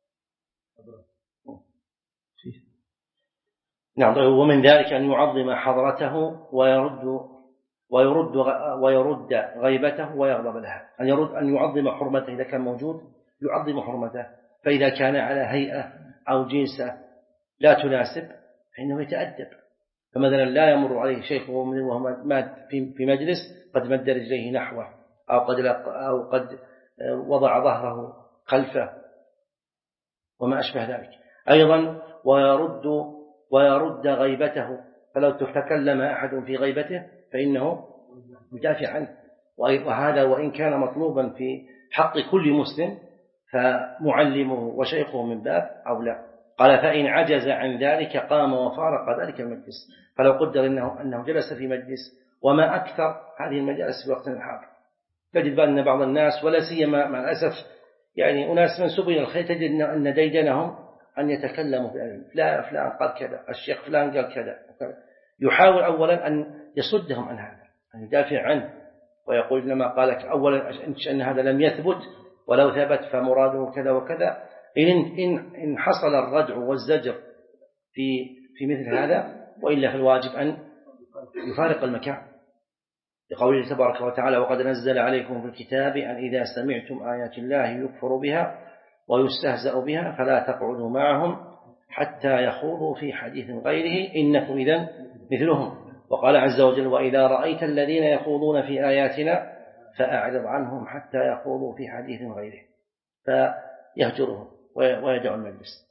نعم. ومن ذلك أن يعظم حضرته ويرد ويرد ويرد غيبته ويغضب لها. أن يرد أن يعظم حرمته إذا كان موجود يعظم حرمته، فإذا كان على هيئة أو جنسة لا تناسب فإنه يتأدب. فمثلا لا يمر عليه شيخ وهو مات في مجلس قد مد رجليه نحوه أو قد أو قد وضع ظهره خلفه وما أشبه ذلك. أيضا ويرد ويرد غيبته، فلو تكلم أحد في غيبته فإنه يدافع عنه، وهذا وإن كان مطلوبا في حق كل مسلم فمعلمه وشيخه من باب أولى. قال فإن عجز عن ذلك قام وفارق ذلك المجلس. فلو قدر إنه, أنه جلس في مجلس، وما أكثر هذه المجالس في وقتنا الحاضر تجد بأن بعض الناس ولا سيما مع الأسف يعني أناس منسوبين الخير تجد أن ديدنهم أن يتكلموا في العلم، لا فلان قال كذا، الشيخ فلان قال كذا. يحاول أولا أن يصدهم عن هذا، أن يدافع عنه ويقول إنما قالك أولا أن هذا لم يثبت، ولو ثبت فمراده كذا وكذا. إن, إن, إن حصل الردع والزجر في, في مثل هذا، وإلا في الواجب أن يفارق المكان، لقوله تبارك وتعالى وقد نزل عليكم في الكتاب أن إذا سمعتم آيات الله يكفر بها ويستهزأ بها فلا تقعدوا معهم حتى يخوضوا في حديث غيره إنكم إذن مثلهم. وقال عز وجل وإذا رأيت الذين يخوضون في آياتنا فأعرض عنهم حتى يخوضوا في حديث غيره فيهجرهم ويدعو المجلس.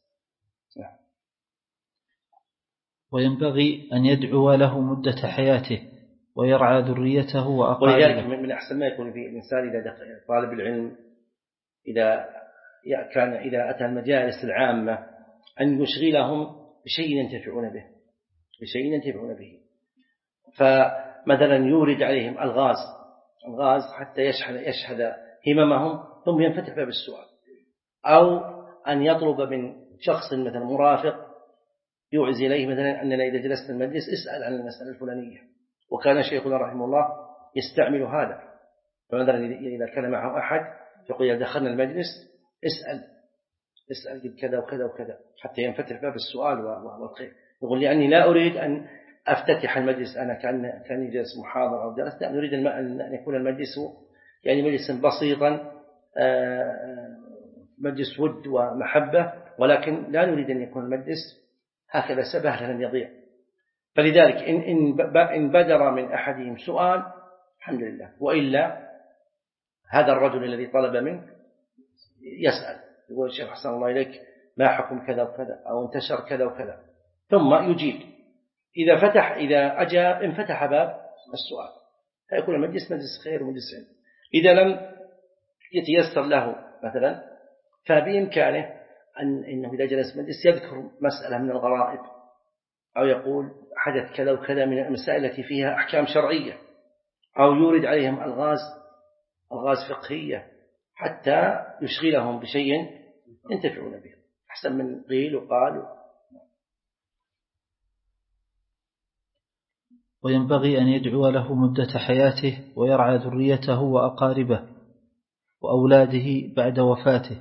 وينبغي أن يدعو له مدة حياته ويرعى ذريته وأقاربه. ولذلك من أحسن ما يكون في الإنسان إذا دخل طالب العلم إذا كان إذا أتى المجالس العامة أن يشغلهم بشيء ينتفعون به بشيء ينتفعون به فمثلا يورد عليهم الغاز الغاز حتى يشحذ يشحذ هممهم ثم ينفتح باب السؤال، أو أن يطلب من شخص مثلا مرافق يوعز إليه مثلا أننا إذا جلسنا المجلس اسأل عن المسألة الفلانية. وكان شيخنا رحمه الله يستعمل هذا، فمثلا إذا كان معه أحد يقول إذا دخلنا المجلس اسأل اسأل كذا وكذا وكذا حتى ينفتح باب السؤال والخير. يقول لأني لا أريد أن أفتتح المجلس أنا كأن كأني جالس محاضر أو درس، لا نريد أن يكون المجلس يعني مجلسا بسيطا مجلس ود ومحبة، ولكن لا نريد أن يكون المجلس هكذا سبهلا لن يضيع. فلذلك إن, إن بدر من أحدهم سؤال الحمد لله، وإلا هذا الرجل الذي طلب منه يسأل يقول الشيخ حسن الله إليك ما حكم كذا وكذا أو انتشر كذا وكذا ثم يجيب. إذا فتح إذا أجاب انفتح باب السؤال فيكون المجلس مجلس خير ومجلس علم. إذا لم يتيسر له مثلا فبإمكانه أن إنه إذا جلس مجلس يذكر مسألة من الغرائب أو يقول حدث كذا وكذا من المسائل التي فيها أحكام شرعية، أو يورد عليهم الغاز الغاز فقهية حتى يشغلهم بشيء ينتفعون به أحسن من قيل وقال. وينبغي أن يدعو له مدة حياته ويرعى ذريته وأقاربه وأولاده بعد وفاته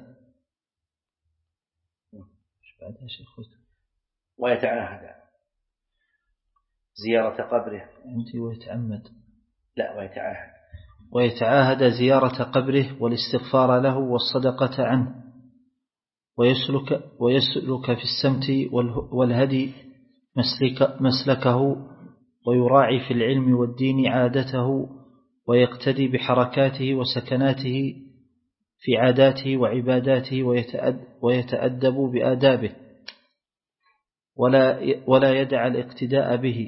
ويتعاهد زيارة قبره أنت ويتعمد لا ويتعاهد ويتعاهد زيارة قبره والاستغفار له والصدقة عنه، ويسلك, ويسلك في السمت والهدي مسلك مسلكه، ويراعي في العلم والدين عادته، ويقتدي بحركاته وسكناته في عاداته وعباداته، ويتأدب بآدابه، ولا ولا يدع الاقتداء به.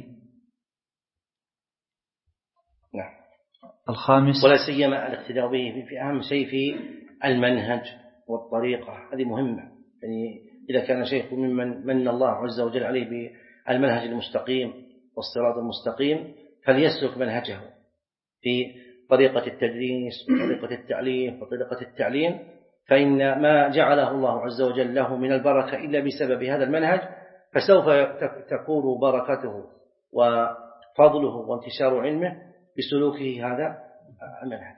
نعم. الخامس، ولا سيما الاقتداء به في أهم شيء في المنهج والطريقة، هذه مهمة. يعني إذا كان شيخ ممن من الله عز وجل عليه بالمنهج المستقيم والصراط المستقيم، فليسلك منهجه في طريقة التدريس وطريقة التعليم وطريقة التعليم، فإن ما جعله الله عز وجل له من البركة إلا بسبب هذا المنهج، فسوف تكون بركته وفضله وانتشار علمه بسلوكه هذا المنهج.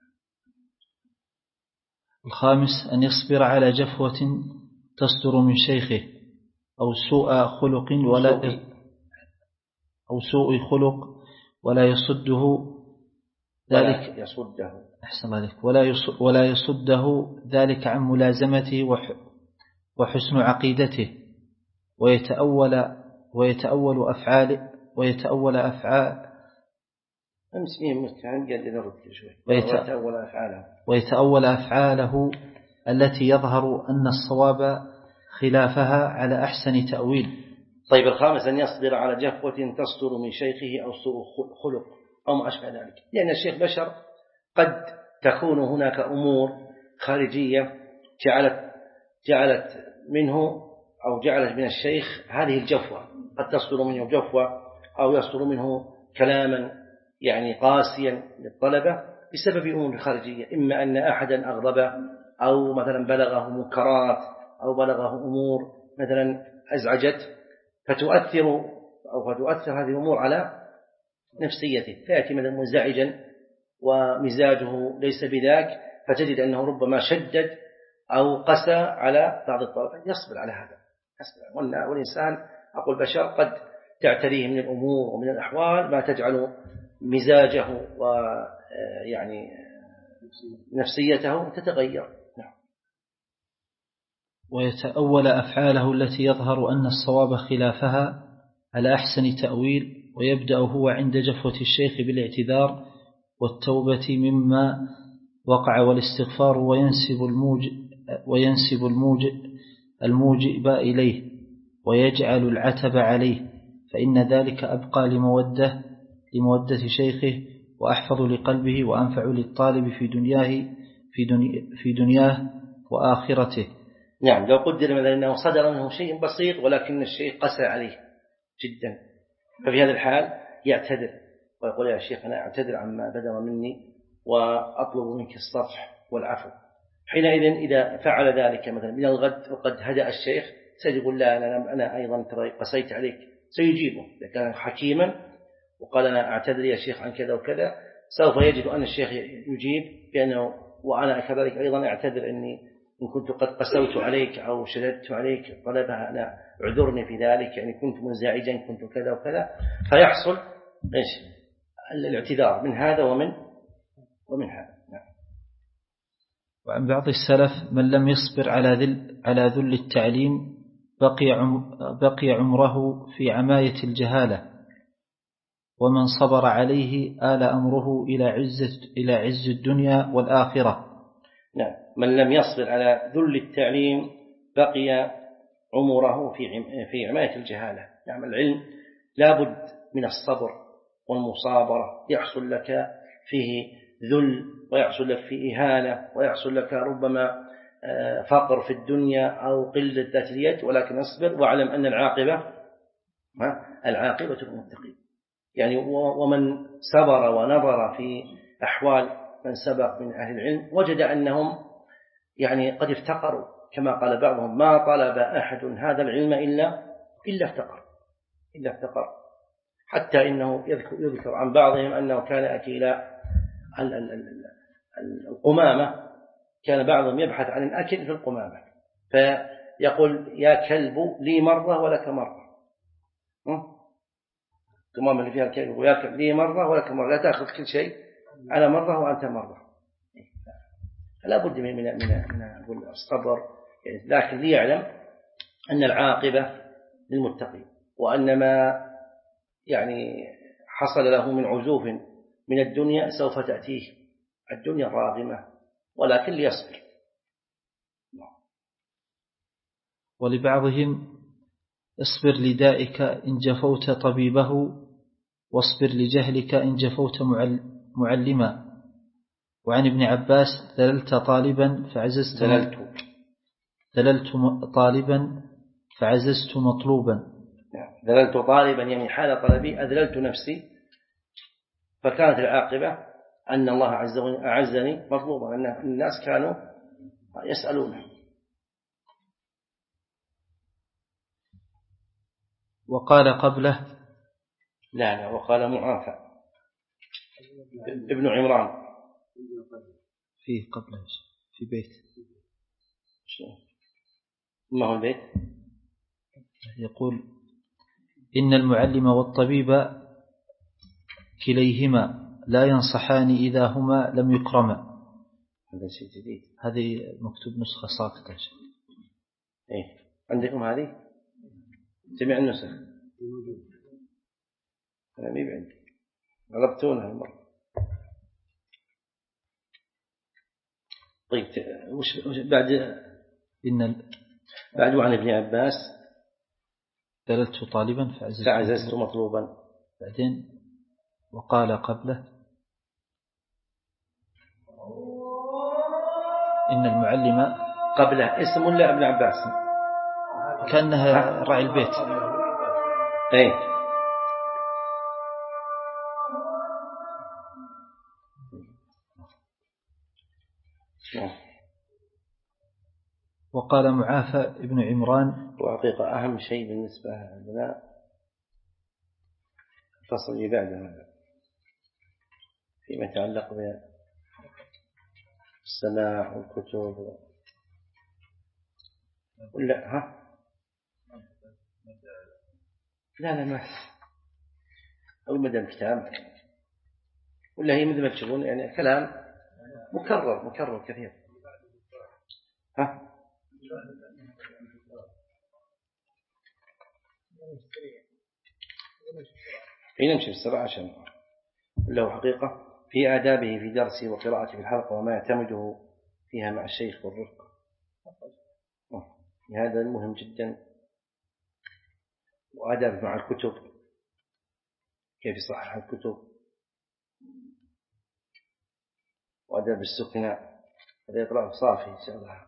الخامس أن يصبر على جفوة تصدر من شيخه أو سوء خلق ولا أو سوء خلق ولا يصده ذلك يصده أحسن ذلك ولا ولا يصده ذلك عن ملازمته وحسن عقيدته، ويتأول ويتأول أفعال ويتأول أفعال ويتأول أفعاله ويتأول أفعاله التي يظهر أن الصواب خلافها على أحسن تأويل. طيب الخامس أن يصبر على جفوة تصدر من شيخه أو سوء خلق أو ما أشبه ذلك، لأن الشيخ بشر، قد تكون هناك أمور خارجية جعلت جعلت منه أو جعلت من الشيخ هذه الجفوة، قد تصدر منه جفوة أو يصدر منه كلاما يعني قاسيا للطلبة بسبب أمور خارجية، إما أن أحدا أغضبه أو مثلا بلغه منكرات أو بلغه أمور مثلا أزعجت فتؤثر أو فتؤثر هذه الأمور على نفسيته، فيأتي مثلا منزعجا ومزاجه ليس بذاك، فتجد أنه ربما شدد أو قسى على بعض الطلبة. يصبر على هذا، يصبر. والإنسان أقول بشر قد تعتريه من الأمور ومن الأحوال ما تجعل مزاجه ويعني نفسيته تتغير. نعم. ويتأول أفعاله التي يظهر أن الصواب خلافها على أحسن تأويل، ويبدأ هو عند جفوة الشيخ بالاعتذار والتوبة مما وقع والاستغفار، وينسب الموجب, وينسب الموجب, الموجب إليه، ويجعل العتب عليه، فإن ذلك أبقى لمودة لمودة شيخه، وأحفظ لقلبه، وأنفع للطالب في دنياه في, دني في دنياه وآخرته. نعم. لو قدر مثلا أنه صدر منه شيء بسيط ولكن الشيء قسى عليه جدا، ففي هذا الحال يعتذر ويقول يا شيخ أنا أعتذر عما بدر مني وأطلب منك الصفح والعفو. حينئذ إذا فعل ذلك مثلا من الغد وقد هدأ الشيخ، سيقول لا أنا, أنا أيضا ترى قسيت عليك، سيجيبه. إذا كان حكيما وقال أنا أعتذر يا شيخ عن كذا وكذا، سوف يجد أن الشيخ يجيب بأنه وأنا كذلك أيضا أعتذر أني إن كنت قد قسوت عليك أو شددت عليك طلبها، أنا اعذرني في ذلك، يعني كنت منزعجا، كنت كذا وكذا، فيحصل إيش الاعتذار من هذا ومن ومن هذا. نعم. وعن بعض السلف من لم يصبر على ذل على ذل التعليم بقي عم بقي عمره في عماية الجهالة، ومن صبر عليه آل أمره إلى عز إلى عز الدنيا والآخرة. نعم. من لم يصبر على ذل التعليم بقي عمره في في عماية الجهالة. نعم. العلم لابد من الصبر والمصابرة، يحصل لك فيه ذل ويحصل لك فيه إهانة ويحصل لك ربما فقر في الدنيا أو قلة ذات اليد، ولكن اصبر واعلم أن العاقبة العاقبة للمتقين. يعني ومن صبر ونظر في أحوال من سبق من أهل العلم وجد أنهم يعني قد افتقروا، كما قال بعضهم ما طلب أحد هذا العلم إلا إلا افتقر إلا افتقر حتى إنه يذكر, يذكر عن بعضهم أنه كان أكل القمامة، كان بعضهم يبحث عن الأكل في القمامة فيقول يا كلب لي مرة ولك مرة، القمامة اللي فيها الكلب ويا كلب لي مرة ولك مرة، لا تأخذ كل شيء أنا مرة وأنت مرة، لا بد من من من الصبر، يعني لكن ليعلم أن العاقبة للمتقين، وأن ما يعني حصل له من عزوف من الدنيا سوف تأتيه الدنيا راغمة، ولكن ليصبر. ولبعضهم اصبر لدائك إن جفوت طبيبه، واصبر لجهلك إن جفوت معلما. وعن ابن عباس دللت طالبا فعززت دللت دللت طالبا فعززت مطلوبا. دللت طالبا يعني حال طلبي أدللت نفسي، فكانت العاقبة أن الله عز وجل أعزني مطلوبا، أن الناس كانوا يسألونه. وقال قبله لا لا وقال معافى ابن عمران فيه قبله في بيت، ما هو البيت؟ يقول إن المعلم والطبيب كليهما لا ينصحان إذا هما لم يكرما. هذا شيء جديد، هذه مكتوب نسخة ساقطة. إيه عندكم هذه؟ جميع النسخ أنا مي بعندي، غلبتونها المرة. طيب وش بعد؟ إن ال... بعد عن ابن عباس دللت طالبا فعززت, فعززت مطلوبا. بعدين وقال قبله إن المعلم قبله اسم ولا ابن عباس؟ كأنها راعي البيت. ايه وقال معافى ابن عمران. وحقيقة أهم شيء بالنسبة لنا الفصل اللي بعده هذا فيما يتعلق بالسماع والكتب ولا ها لا لا ما أو مدى الكتاب ولا هي مثل ما تشوفون يعني كلام مكرر مكرر كثير. ها في نمشي بالسرعة عشان له حقيقة في آدابه في درسه وقراءته في الحلقة وما يعتمده فيها مع الشيخ والرفق، هذا المهم جدا. وآداب مع الكتب كيف يصحح الكتب، وآداب السكنة هذا يقرأ صافي إن شاء الله.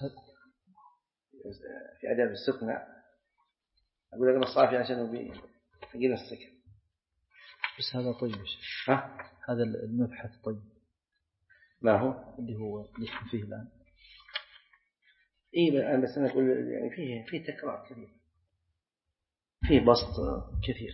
في آداب السكنة أقول لك صافي عشان بيجينا السكن. بس هذا طيب ها هذا المبحث طيب. ما هو اللي هو اللي فيه الآن؟ إيه بس أنا أقول يعني فيه فيه تكرار كثير، فيه بسط كثير.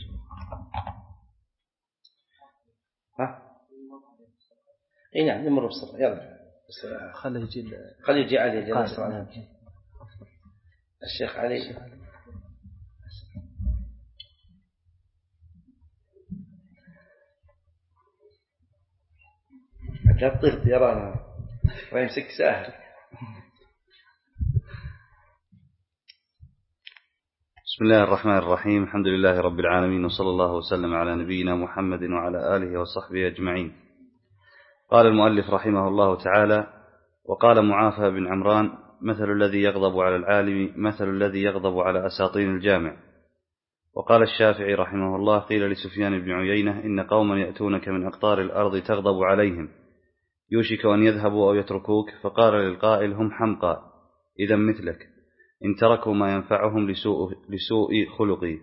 ها إيه نعم نمر بسرعة يلا خليه يجي خليه يجي علي جلس عنه الشيخ علي. لا تطير طيران ويمسك ساهل. بسم الله الرحمن الرحيم، الحمد لله رب العالمين، وصلى الله وسلم على نبينا محمد وعلى آله وصحبه أجمعين. قال المؤلف رحمه الله تعالى: وقال معافى بن عمران: مثل الذي يغضب على العالم مثل الذي يغضب على أساطين الجامع. وقال الشافعي رحمه الله: قيل لسفيان بن عيينة: إن قوما يأتونك من أقطار الأرض تغضب عليهم، يوشك أن يذهبوا أو يتركوك، فقال للقائل: هم حمقى إذا مثلك، إن تركوا ما ينفعهم لسوء, لسوء خلقي.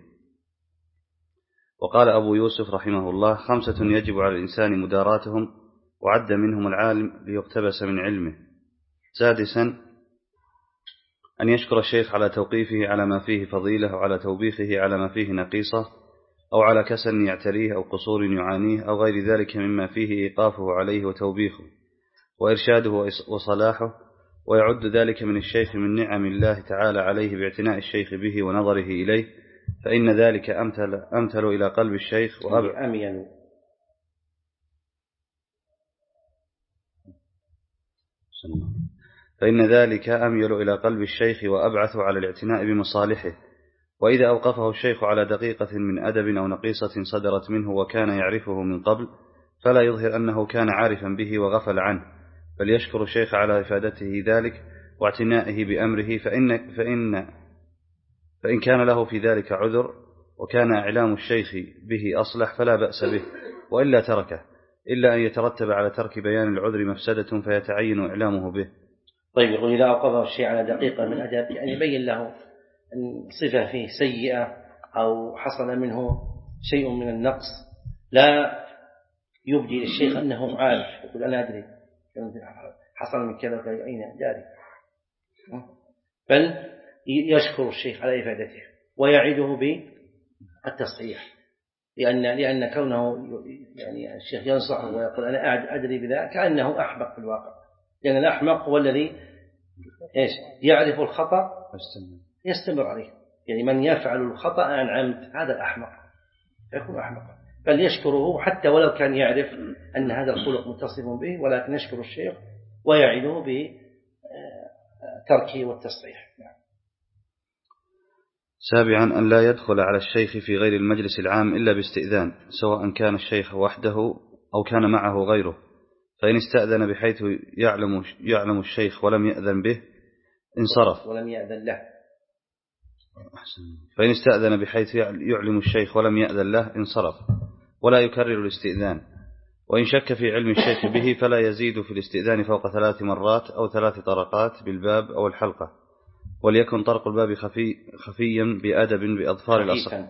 وقال أبو يوسف رحمه الله: خمسة يجب على الإنسان مداراتهم، وعد منهم العالم ليقتبس من علمه. سادسا أن يشكر الشيخ على توقيفه على ما فيه فضيلة، وعلى توبيخه على ما فيه نقيصة، أو على كسل يعتريه أو قصور يعانيه أو غير ذلك مما فيه إيقافه عليه وتوبيخه وإرشاده وصلاحه، ويعد ذلك من الشيخ من نعم الله تعالى عليه باعتناء الشيخ به ونظره إليه، فإن ذلك أمثل, أمثل إلى قلب الشيخ وأبعد فإن ذلك أميل إلى قلب الشيخ وأبعث على الاعتناء بمصالحه. وإذا أوقفه الشيخ على دقيقة من أدب أو نقيصة صدرت منه وكان يعرفه من قبل فلا يظهر أنه كان عارفا به وغفل عنه، بل يشكر الشيخ على إفادته ذلك واعتنائه بأمره، فإن, فإن, فإن كان له في ذلك عذر وكان إعلام الشيخ به أصلح فلا بأس به، وإلا تركه، إلا أن يترتب على ترك بيان العذر مفسدة فيتعين إعلامه به. طيب، يقول إذا أوقفه الشيء على دقيقة من أدب، يعني يبين له أن صفة فيه سيئة أو حصل منه شيء من النقص، لا يبدي للشيخ أنه عارف، يقول أنا أدري حصل من كذا أين داري، بل يشكر الشيخ على إفادته ويعيده بالتصحيح، لأن لأن كونه يعني الشيخ ينصحه ويقول أنا أدري بذلك كأنه أحمق في الواقع، لأن الأحمق هو الذي إيش يعرف الخطأ يستمر عليه، يعني من يفعل الخطأ عن عمد هذا الأحمق يكون أحمقا، بل يشكره حتى ولو كان يعرف أن هذا الخلق متصف به، ولكن يشكر الشيخ ويعيده بتركه والتصحيح. سابعا أن لا يدخل على الشيخ في غير المجلس العام إلا باستئذان، سواء كان الشيخ وحده أو كان معه غيره، فإن استأذن بحيث يعلم, يعلم الشيخ ولم يأذن به انصرف ولم يأذن له فإن استأذن بحيث يعلم الشيخ ولم يأذن له انصرف ولا يكرر الاستئذان. وإن شك في علم الشيخ به فلا يزيد في الاستئذان فوق ثلاث مرات أو ثلاث طرقات بالباب أو الحلقة، وليكن طرق الباب خفي خفيا بأدب بأظفار الأصابع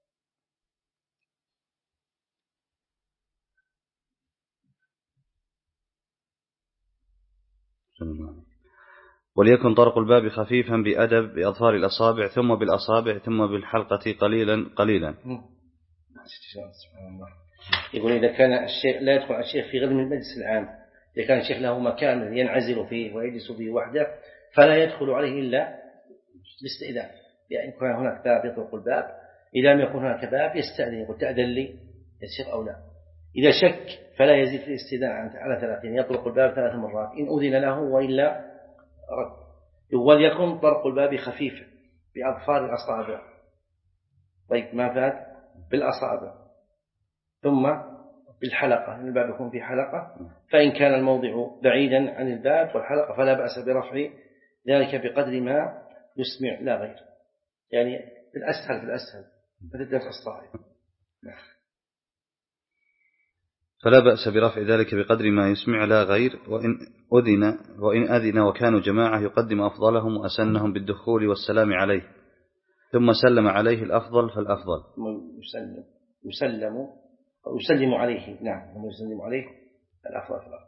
وليكن طرق الباب خفيفا بأدب بأظفار الأصابع ثم بالأصابع ثم بالحلقة قليلا قليلا. يقول إذا كان الشيخ لا يدخل الشيخ في غير من المجلس العام، إذا كان الشيخ له مكان ينعزل فيه ويجلس فيه وحده فلا يدخل عليه إلا باستئذان، يعني يكون هناك باب يطرق الباب، إذا لم يكن هناك باب يستأذن يقول تأذن لي الشيخ أو لا. إذا شك فلا يزيد في الاستئذان على ثلاثين، يطرق الباب ثلاث مرات إن أذن له وإلا رد. وليكن طرق الباب خفيفا بأظفار الأصابع. طيب ما فات بالأصابع ثم بالحلقة، الباب يكون في حلقة، فإن كان الموضع بعيدا عن الباب والحلقة فلا بأس برفع ذلك بقدر ما يسمع لا غير، يعني في الأسهل في الأسهل فتدرس الصاحب. فلا بأس برفع ذلك بقدر ما يسمع لا غير. وإن أذن وإن أذن وكانوا جماعة يقدم أفضلهم وأسنهم بالدخول والسلام عليه، ثم سلم عليه الأفضل فالأفضل. يسلم يسلم أو يسلم عليه، نعم ثم يسلم عليه الأفضل فالأفضل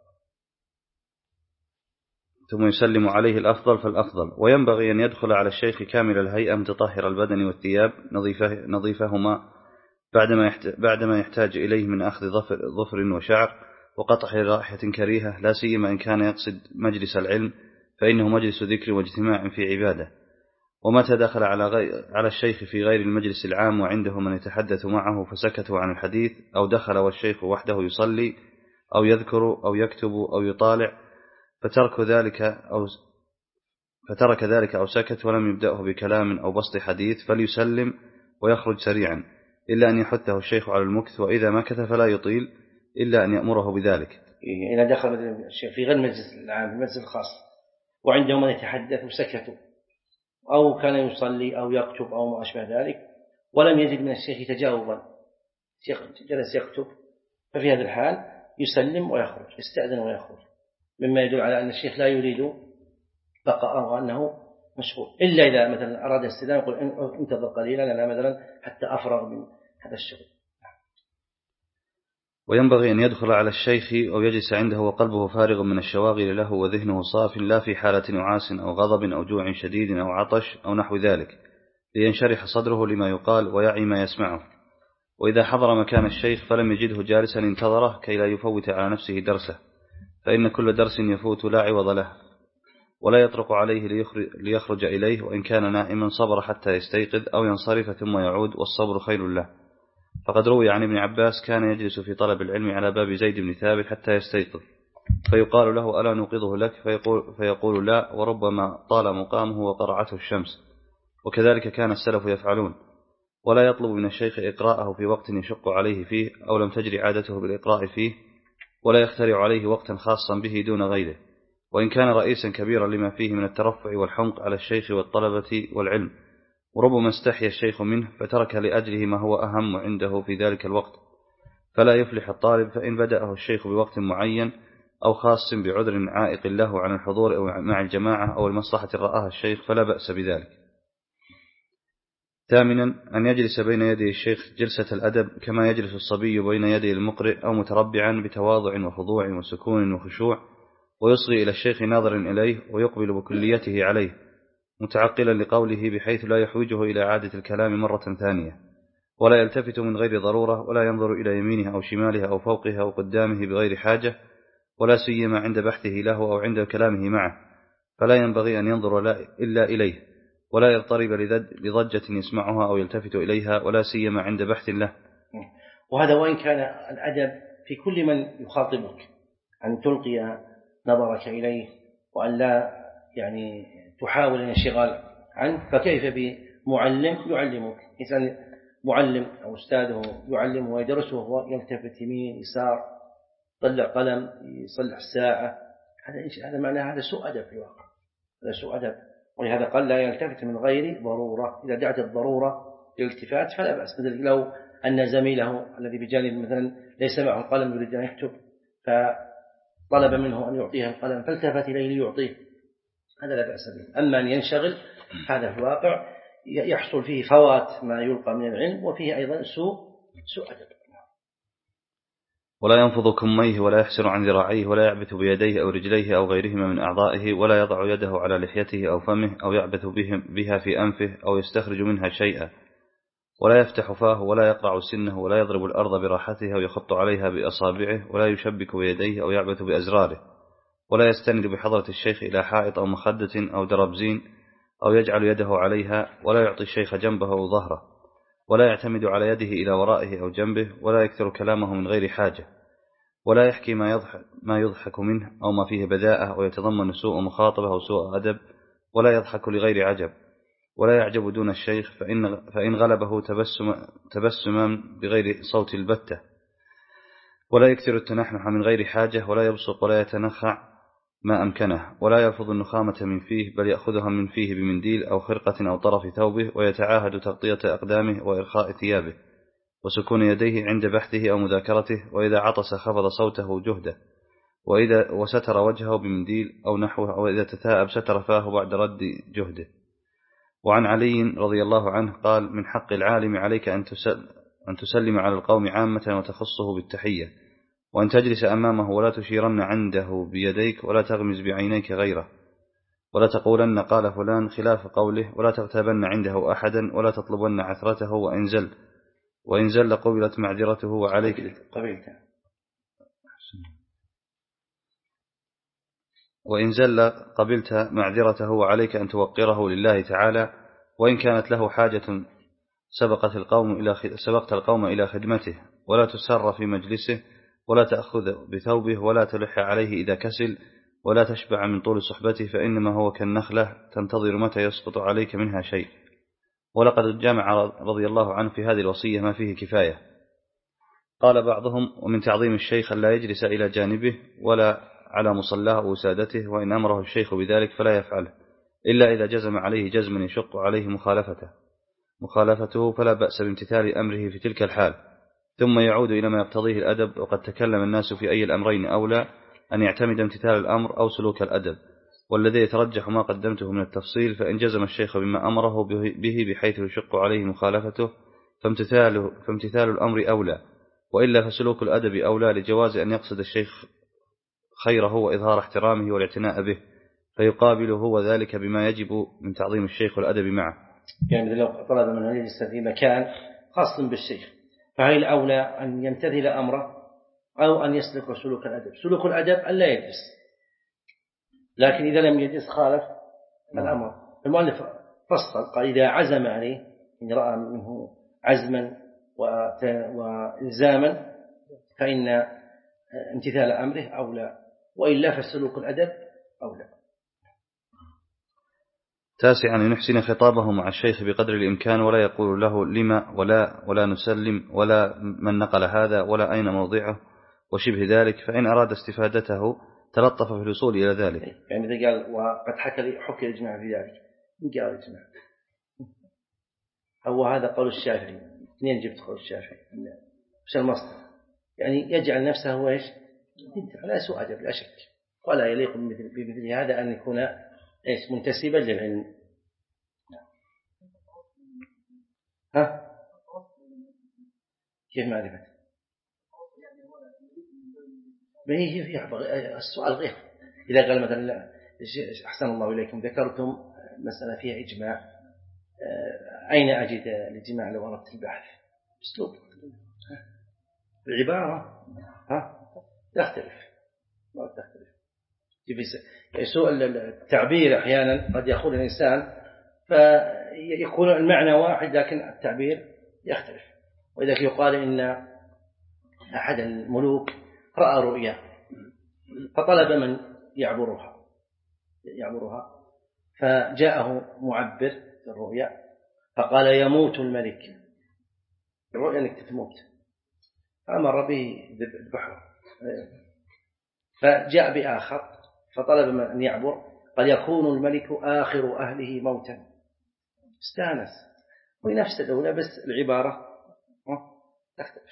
ثم يسلم عليه الأفضل فالأفضل. وينبغي أن يدخل على الشيخ كامل الهيئة متطهر البدن والثياب نظيفه نظيفهما بعدما بعدما يحتاج إليه من أخذ ظفر, ظفر وشعر وقطع رائحة كريهة، لا سيما إن كان يقصد مجلس العلم فإنه مجلس ذكر واجتماع في عبادة. ومتى دخل على, على الشيخ في غير المجلس العام وعنده من يتحدث معه فسكتوا عن الحديث، أو دخل والشيخ وحده يصلي أو يذكر أو يكتب أو يطالع فترك ذلك أو فترك ذلك أو سكت ولم يبدأه بكلام أو بسط حديث فليسلم ويخرج سريعا، إلا أن يحثه الشيخ على المكث، وإذا مكث فلا يطيل إلا أن يأمره بذلك. إذا دخل الشيخ في غير المجلس العام في المجلس الخاص وعنده من يتحدث وسكتوا، أو كان يصلي أو يكتب أو ما أشبه ذلك ولم يجد من الشيخ تجاوبا، الشيخ جلس يكتب، ففي هذا الحال يسلم ويخرج، يستأذن ويخرج، مما يدل على أن الشيخ لا يريد بقاءه وأنه مشغول، إلا إذا مثلا أراد استئذان يقول انتظر قليلا أنا مثلا حتى أفرغ من هذا الشغل. وينبغي أن يدخل على الشيخ أو يجلس عنده وقلبه فارغ من الشواغل له وذهنه صاف، لا في حالة نعاس أو غضب أو جوع شديد أو عطش أو نحو ذلك، لينشرح صدره لما يقال ويعي ما يسمعه. وإذا حضر مكان الشيخ فلم يجده جالسا انتظره كي لا يفوت على نفسه درسه، فإن كل درس يفوت لا عوض له، ولا يطرق عليه ليخرج إليه، وإن كان نائما صبر حتى يستيقظ أو ينصرف ثم يعود، والصبر خير له. فقد روي عن ابن عباس كان يجلس في طلب العلم على باب زيد بن ثابت حتى يستيقظ، فيقال له ألا نوقظه لك؟ فيقول, فيقول لا، وربما طال مقامه وقرعته الشمس. وكذلك كان السلف يفعلون. ولا يطلب من الشيخ إقراءه في وقت يشق عليه فيه أو لم تجري عادته بالإقراء فيه، ولا يخترع عليه وقتا خاصا به دون غيره، وإن كان رئيسا كبيرا لما فيه من الترفع والحمق على الشيخ والطلبة والعلم. وربما استحيا الشيخ منه فترك لأجله ما هو أهم عنده في ذلك الوقت. فلا يفلح الطالب فإن بدأه الشيخ بوقت معين أو خاص بعذر عائق له عن الحضور أو مع الجماعة أو المصلحة رآها الشيخ فلا بأس بذلك. ثامنا، أن يجلس بين يدي الشيخ جلسة الأدب كما يجلس الصبي بين يدي المقرئ، أو متربعا بتواضع وخضوع وسكون وخشوع، ويصغي إلى الشيخ ناظرا إليه ويقبل بكليته عليه متعقلا لقوله بحيث لا يحوجه إلى إعادة الكلام مرة ثانية، ولا يلتفت من غير ضرورة، ولا ينظر إلى يمينه أو شماله أو فوقه أو قدامه بغير حاجة، ولا سيما عند بحثه له أو عند كلامه معه، فلا ينبغي أن ينظر إلا إليه، ولا يضطرب لضجة يسمعها أو يلتفت إليها، ولا سيما عند بحث له. وهذا وإن كان الأدب في كل من يخاطبك، أن تلقي نظرك إليه وأن لا يعني تحاول الانشغال عنه، فكيف بمعلم يعلمك؟ إذا معلم أو أستاذه يعلمه ويدرسه وهو يلتفت يمين يسار، يطلع قلم، يصلح الساعة، هذا هذا معناه هذا سوء أدب في الواقع، هذا سوء أدب. ولهذا قال لا يلتفت من غير ضرورة. إذا دعت الضرورة للالتفات فلا بأس. مثل لو أن زميله الذي بجانب مثلا ليس معه القلم يريد أن يكتب، فطلب منه أن يعطيه القلم فالتفت إليه ليعطيه، هذا لا بأس به. أما أن ينشغل هذا في الواقع يحصل فيه فوات ما يلقى من العلم، وفيه أيضا سوء سوء أدب. ولا ينفض كميه ولا يحسر عن ذراعيه، ولا يعبث بيديه أو رجليه أو غيرهما من أعضائه، ولا يضع يده على لحيته أو فمه أو يعبث بها في أنفه أو يستخرج منها شيئا، ولا يفتح فاه، ولا يقرع سنه، ولا يضرب الأرض براحته أو يخط عليها بأصابعه، ولا يشبك بيديه أو يعبث بأزراره، ولا يستند بحضرة الشيخ إلى حائط أو مخدة أو دربزين أو يجعل يده عليها، ولا يعطي الشيخ جنبه أو ظهره، ولا يعتمد على يده إلى ورائه أو جنبه، ولا يكثر كلامه من غير حاجة، ولا يحكي ما يضحك, ما يضحك منه أو ما فيه بداءة ويتضمن سوء مخاطبة أو سوء أدب، ولا يضحك لغير عجب، ولا يعجب دون الشيخ فإن, فإن غلبه تبسم تبسما بغير صوت البتة، ولا يكثر التنحنح من غير حاجة، ولا يبصق ولا يتنخع ما أمكنه، ولا يرفض النخامة من فيه بل يأخذها من فيه بمنديل أو خرقة أو طرف ثوبه، ويتعاهد تغطية أقدامه وإرخاء ثيابه وسكون يديه عند بحثه أو مذاكرته، وإذا عطس خفض صوته جهده، وإذا وستر وجهه بمنديل أو نحوه، وإذا تثاءب ستر فاه بعد رد جهده. وعن علي رضي الله عنه قال من حق العالم عليك أن تسلم على القوم عامة وتخصه بالتحية، وأن تجلس أمامه ولا تشيرن عنده بيديك، ولا تغمز بعينيك غيره، ولا تقولن قال فلان خلاف قوله، ولا تغتابن عنده أحدا، ولا تطلبن عثرته، وإن زل وإن زل قبلت معذرته وعليك قبلت وإن زل قبلت معذرته وعليك أن توقره لله تعالى، وإن كانت له حاجة سبقت القوم إلى سبقت القوم إلى خدمته، ولا تسر في مجلسه، ولا تأخذ بثوبه، ولا تلح عليه إذا كسل، ولا تشبع من طول صحبته، فإنما هو كالنخلة تنتظر متى يسقط عليك منها شيء. ولقد جمع رضي الله عنه في هذه الوصية ما فيه كفاية. قال بعضهم ومن تعظيم الشيخ لا يجلس إلى جانبه ولا على مصلاه وسادته، وإن أمره الشيخ بذلك فلا يفعله إلا إذا جزم عليه جزما يشق عليه مخالفته مخالفته فلا بأس بامتثال أمره في تلك الحال، ثم يعود إلى ما يقتضيه الأدب. وقد تكلم الناس في أي الأمرين أولى أن يعتمد امتثال الأمر أو سلوك الأدب، والذي يترجح ما قدمته من التفصيل، فإن جزم الشيخ بما أمره به بحيث يشق عليه مخالفته فامتثال, فامتثال الأمر أولى، وإلا فسلوك الأدب أولى، لجواز أن يقصد الشيخ خيره وإظهار احترامه والاعتناء به، فيقابل هو ذلك بما يجب من تعظيم الشيخ والأدب معه. يعني لو طلب منه يجلس في مكان خاص بالشيخ، فهي الأولى أن يمتثل أمره أو أن يسلك سلوك الأدب. سلوك الأدب أن لا يجلس، لكن إذا لم يجلس خالف الأمر. المؤلف فصل قال إذا عزم عليه، إن رأى منه عزما وإلزاما، فإن امتثال أمره أولى. وإلا فالسلوك الأدب أولى. تاسعا أن يحسن خطابه مع الشيخ بقدر الإمكان ولا يقول له لما ولا ولا نسلم ولا من نقل هذا ولا أين موضعه وشبه ذلك، فإن أراد استفادته تلطف في الوصول إلى ذلك. يعني إذا قال وقد حكى حكي الإجماع في ذلك، من قال الإجماع؟ هو هذا قول الشافعي، اثنين جبت قول الشافعي، وش المصدر؟ يعني يجعل نفسه هو إيش؟ لا سوء أدب لا شك، ولا يليق بمثل, بمثل هذا أن يكون إيش منتسبا للعلم. ها؟ كيف معرفة؟ ما هي في السؤال غير. إذا قال مثلا أحسن الله إليكم ذكرتم مسألة فيها إجماع، أين أجد الإجماع لو أردت البحث؟ أسلوب العبارة ها تختلف ما تختلف. سوء التعبير أحيانا قد يقول الإنسان فيكون المعنى واحد لكن التعبير يختلف. وإذا يقال إن أحد الملوك رأى رؤيا فطلب من يعبرها يعبرها فجاءه معبر الرؤيا فقال يموت الملك، الرؤيا أنك تموت، فأمر به ذبحه. فجاء بآخر فطلب من أن يعبر قد يكون الملك آخر أهله موتا، استانس ونفس الأولى بس العبارة تختلف.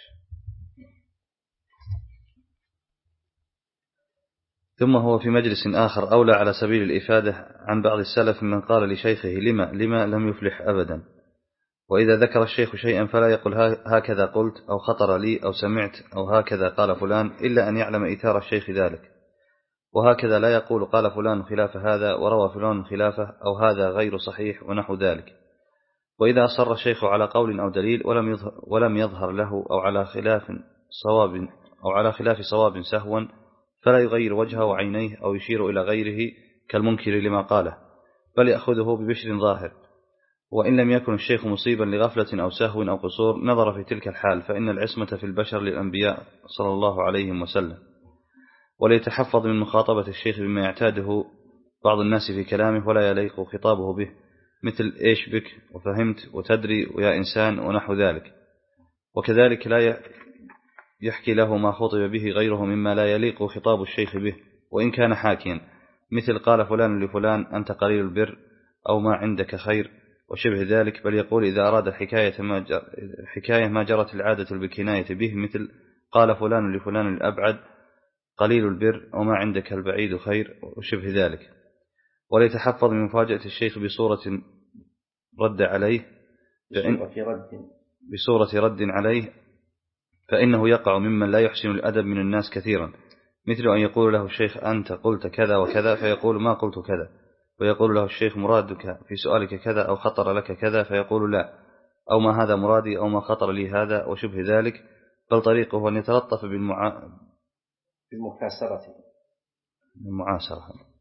ثم هو في مجلس آخر أولى على سبيل الإفادة عن بعض السلف من قال لشيخه لما لما لم يفلح أبدا. وإذا ذكر الشيخ شيئا فلا يقول هكذا قلت أو خطر لي أو سمعت أو هكذا قال فلان، إلا أن يعلم إثار الشيخ ذلك. وهكذا لا يقول قال فلان خلاف هذا وروى فلان خلافه أو هذا غير صحيح ونحو ذلك. وإذا أصر الشيخ على قول أو دليل ولم يظهر, ولم يظهر له أو على خلاف صواب أو على خلاف صواب سهوا فلا يغير وجهه وعينيه أو يشير إلى غيره كالمنكر لما قاله، بل يأخذه ببشر ظاهر. وإن لم يكن الشيخ مصيبا لغفلة أو سهو أو قصور نظر في تلك الحال، فإن العصمة في البشر للأنبياء صلى الله عليه وسلم. وليتحفظ من مخاطبة الشيخ بما يعتاده بعض الناس في كلامه ولا يليق خطابه به، مثل إيش بك وفهمت وتدري ويا إنسان ونحو ذلك. وكذلك لا يحكي له ما خطب به غيره مما لا يليق خطاب الشيخ به وإن كان حاكيا، مثل قال فلان لفلان أنت قليل البر أو ما عندك خير وشبه ذلك. بل يقول إذا أراد الحكاية ما, جر... الحكاية ما جرت العادة بالكناية به، مثل قال فلان لفلان الأبعد قليل البر وما عندك البعيد خير وشبه ذلك. وليتحفظ من مفاجأة الشيخ بصورة رد عليه فإن... بصورة رد عليه فإنه يقع ممن لا يحسن الأدب من الناس كثيرا، مثل أن يقول له الشيخ أنت قلت كذا وكذا فيقول ما قلت كذا، ويقول له الشيخ مرادك في سؤالك كذا أو خطر لك كذا فيقول لا، أو ما هذا مرادي أو ما خطر لي هذا وشبه ذلك. بل طريقه أن يتلطف بالمعا... بالمكاسرة بالمعاسرة.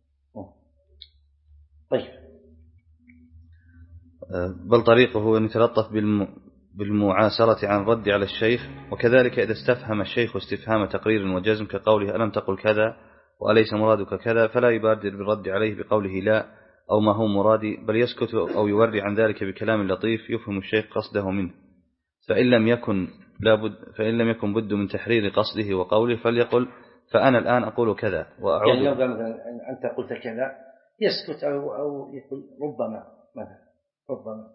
طيب. بل طريقه أن يتلطف بالم... بالمعاسرة عن الرد على الشيخ. وكذلك إذا استفهم الشيخ استفهام تقرير وجزم كقوله ألم تقل كذا وأليس مرادك كذا، فلا يبادر بالرد عليه بقوله لا أو ما هو مرادي، بل يسكت أو يوري عن ذلك بكلام لطيف يفهم الشيخ قصده منه. فإن لم يكن لابد فإن لم يكن بد من تحرير قصده وقوله فليقل فأنا الآن أقول كذا وأعود. يعني لو قال مثلا أنت قلت كذا يسكت أو أو يقول ربما مثلا ربما.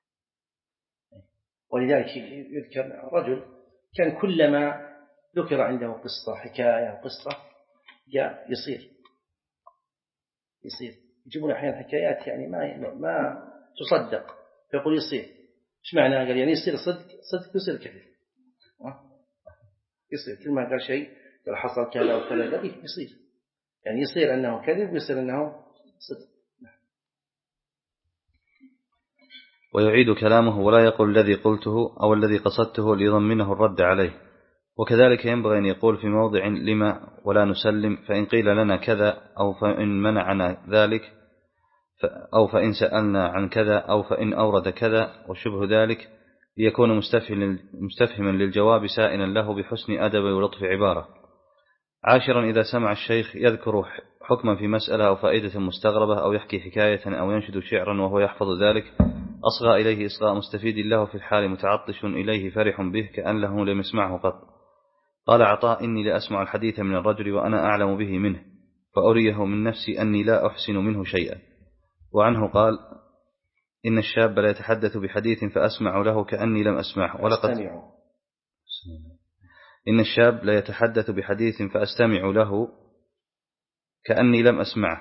ولذلك يذكر رجل كان كلما ذكر عنده قصة حكاية قصة جاء يصير يصير يجيبون أحيانا حكايات يعني ما ما تصدق فيقول يصير. إيش معنى؟ قال يعني يصير صدق صدق يصير كذب. يصير كل ما قال شيء قال حصل كذا وكذا قال يصير، يعني يصير أنه كذب ويصير أنه صدق. ويعيد كلامه ولا يقول الذي قلته أو الذي قصدته ليضمنه الرد عليه. وكذلك ينبغي أن يقول في موضع لما ولا نسلم، فإن قيل لنا كذا أو فإن منعنا ذلك أو فإن سألنا عن كذا أو فإن أورد كذا وشبه ذلك، ليكون مستفهما للجواب سائلا له بحسن أدب ولطف عبارة. عاشرا إذا سمع الشيخ يذكر حكما في مسألة أو فائدة مستغربة أو يحكي حكاية أو ينشد شعرا وهو يحفظ ذلك أصغى إليه إصغاء مستفيد له في الحال متعطش إليه فرح به كأن له لم يسمعه قط. قال عطاء إني لأسمع الحديث من الرجل وأنا أعلم به منه فأريه من نفسي أني لا أحسن منه شيئا. وعنه قال إن الشاب لا يتحدث بحديث فأسمع له كأني لم أسمعه ولقد إن الشاب لا يتحدث بحديث فأستمع له كأني لم أسمعه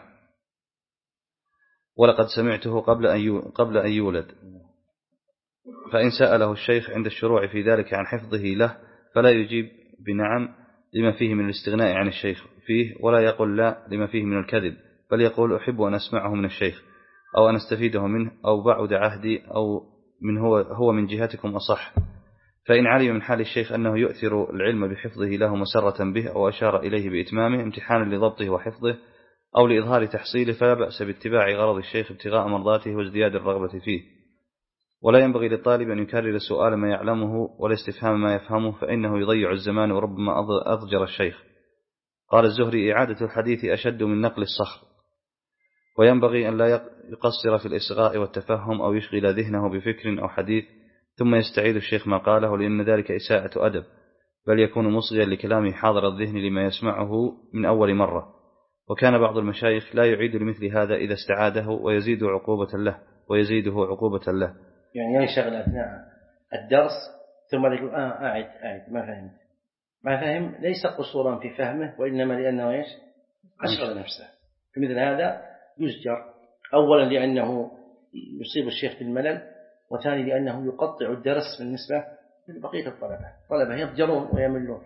ولقد سمعته قبل أن يولد. فإن سأله الشيخ عند الشروع في ذلك عن حفظه له فلا يجيب بنعم لما فيه من الاستغناء عن الشيخ فيه ولا يقول لا لما فيه من الكذب بل يقول أحب أن أسمعه من الشيخ أو أن أستفيده منه أو بعد عهدي أو من هو, هو من جهتكم أصح. فإن علم من حال الشيخ أنه يؤثر العلم بحفظه له مسرة به أو أشار إليه بإتمامه امتحانا لضبطه وحفظه أو لإظهار تحصيله فلا بأس باتباع غرض الشيخ ابتغاء مرضاته وازدياد الرغبة فيه. ولا ينبغي للطالب أن يكرر سؤال ما يعلمه ولا استفهام ما يفهمه فإنه يضيع الزمان وربما أضجر الشيخ. قال الزهري إعادة الحديث أشد من نقل الصخر. وينبغي أن لا يقصر في الإصغاء والتفهم أو يشغل ذهنه بفكر أو حديث ثم يستعيد الشيخ ما قاله لأن ذلك إساءة أدب بل يكون مصغيا لكلامه حاضر الذهن لما يسمعه من أول مرة. وكان بعض المشايخ لا يعيد لمثل هذا إذا استعاده ويزيد عقوبة له ويزيده عقوبة له يعني ينشغل أثناء الدرس ثم يقول آه أعد أعد ما فهمت ما فهم ليس قصورا في فهمه وإنما لأنه إيش أشغل نفسه. في مثل هذا يزجر أولا لأنه يصيب الشيخ بالملل وثاني لأنه يقطع الدرس بالنسبة لبقية الطلبة طلبة يضجرون ويملون.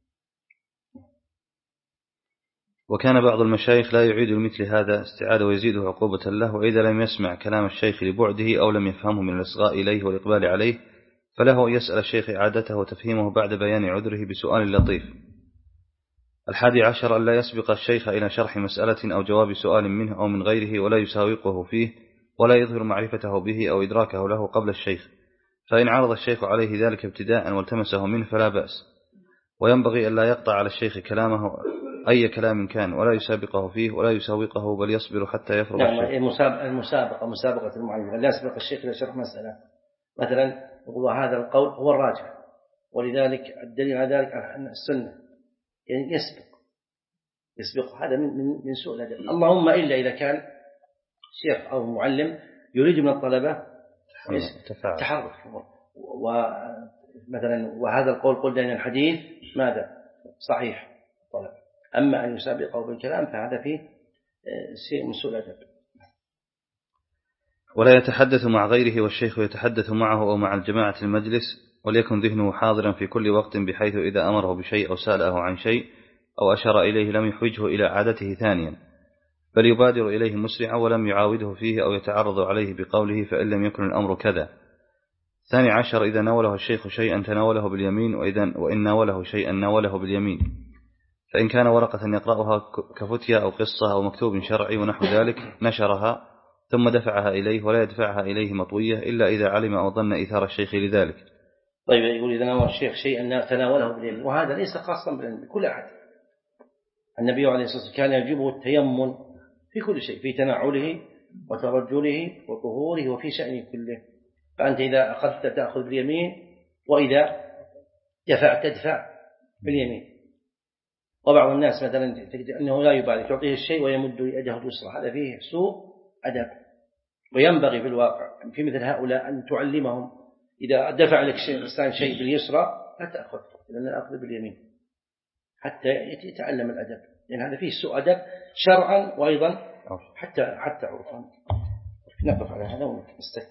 وكان بعض المشايخ لا يعيد مثل هذا استعادة ويزيده عقوبة له وإذا لم يسمع كلام الشيخ لبعده أو لم يفهمه من الإصغاء إليه والإقبال عليه فله أن يسأل الشيخ إعادته وتفهيمه بعد بيان عذره بسؤال لطيف. الحادي عشر أن لا يسبق الشيخ إلى شرح مسألة أو جواب سؤال منه أو من غيره ولا يساوقه فيه ولا يظهر معرفته به أو إدراكه له قبل الشيخ فإن عرض الشيخ عليه ذلك ابتداء والتمسه منه فلا بأس. وينبغي أن لا يقطع على الشيخ كلامه أي كلام كان ولا يسابقه فيه ولا يساوقه بل يصبر حتى يفرغ نعم الشيخ. المسابقة مسابقة المعلم لا يسبق الشيخ إلى شرح مسألة مثلا يقول هذا القول هو الراجح ولذلك الدليل على ذلك أن السنة يعني يسبق يسبق هذا من من من سوء الأدب. اللهم إلا إذا كان شيخ أو معلم يريد من الطلبة تحرك ومثلا وهذا القول قلنا أن الحديث ماذا صحيح طلب. أما أن يسابقه بالكلام فهذا فيه شيء من سوء الأدب. ولا يتحدث مع غيره والشيخ يتحدث معه أو مع الجماعة المجلس وليكن ذهنه حاضرا في كل وقت بحيث إذا أمره بشيء أو سأله عن شيء أو أشار إليه لم يحوجه إلى عادته ثانيا بل يبادر إليه مسرعا ولم يعاوده فيه أو يتعرض عليه بقوله فإن لم يكن الأمر كذا. ثاني عشر إذا ناوله الشيخ شيئا تناوله باليمين وإذا وإن ناوله شيئا ناوله باليمين فإن كان ورقة يقرأها كفتية أو قصة أو مكتوب شرعي ونحو ذلك نشرها ثم دفعها إليه ولا يدفعها إليه مطوية إلا إذا علم أو ظن إثار الشيخ لذلك. طيب يقول إذا ناول الشيخ شيئا تناوله باليمين وهذا ليس خاصا بكل أحد. النبي عليه الصلاة والسلام كان يجبه التيمم في كل شيء في تنعله وترجله وطهوره وفي شأنه كله. فأنت إذا أخذت تأخذ باليمين وإذا دفعت تدفع باليمين. وبعض الناس مثلا تجد أنه لا يبالي تعطيه الشيء ويمد يده اليسرى هذا فيه سوء أدب. وينبغي في الواقع في مثل هؤلاء أن تعلمهم إذا دفع لك الإنسان شيء باليسرى لا تأخذ لأن الأخذ باليمين حتى يتعلم الأدب لأن هذا فيه سوء أدب شرعا وأيضا حتى حتى عرفا. نقف على هذا ونستكمل.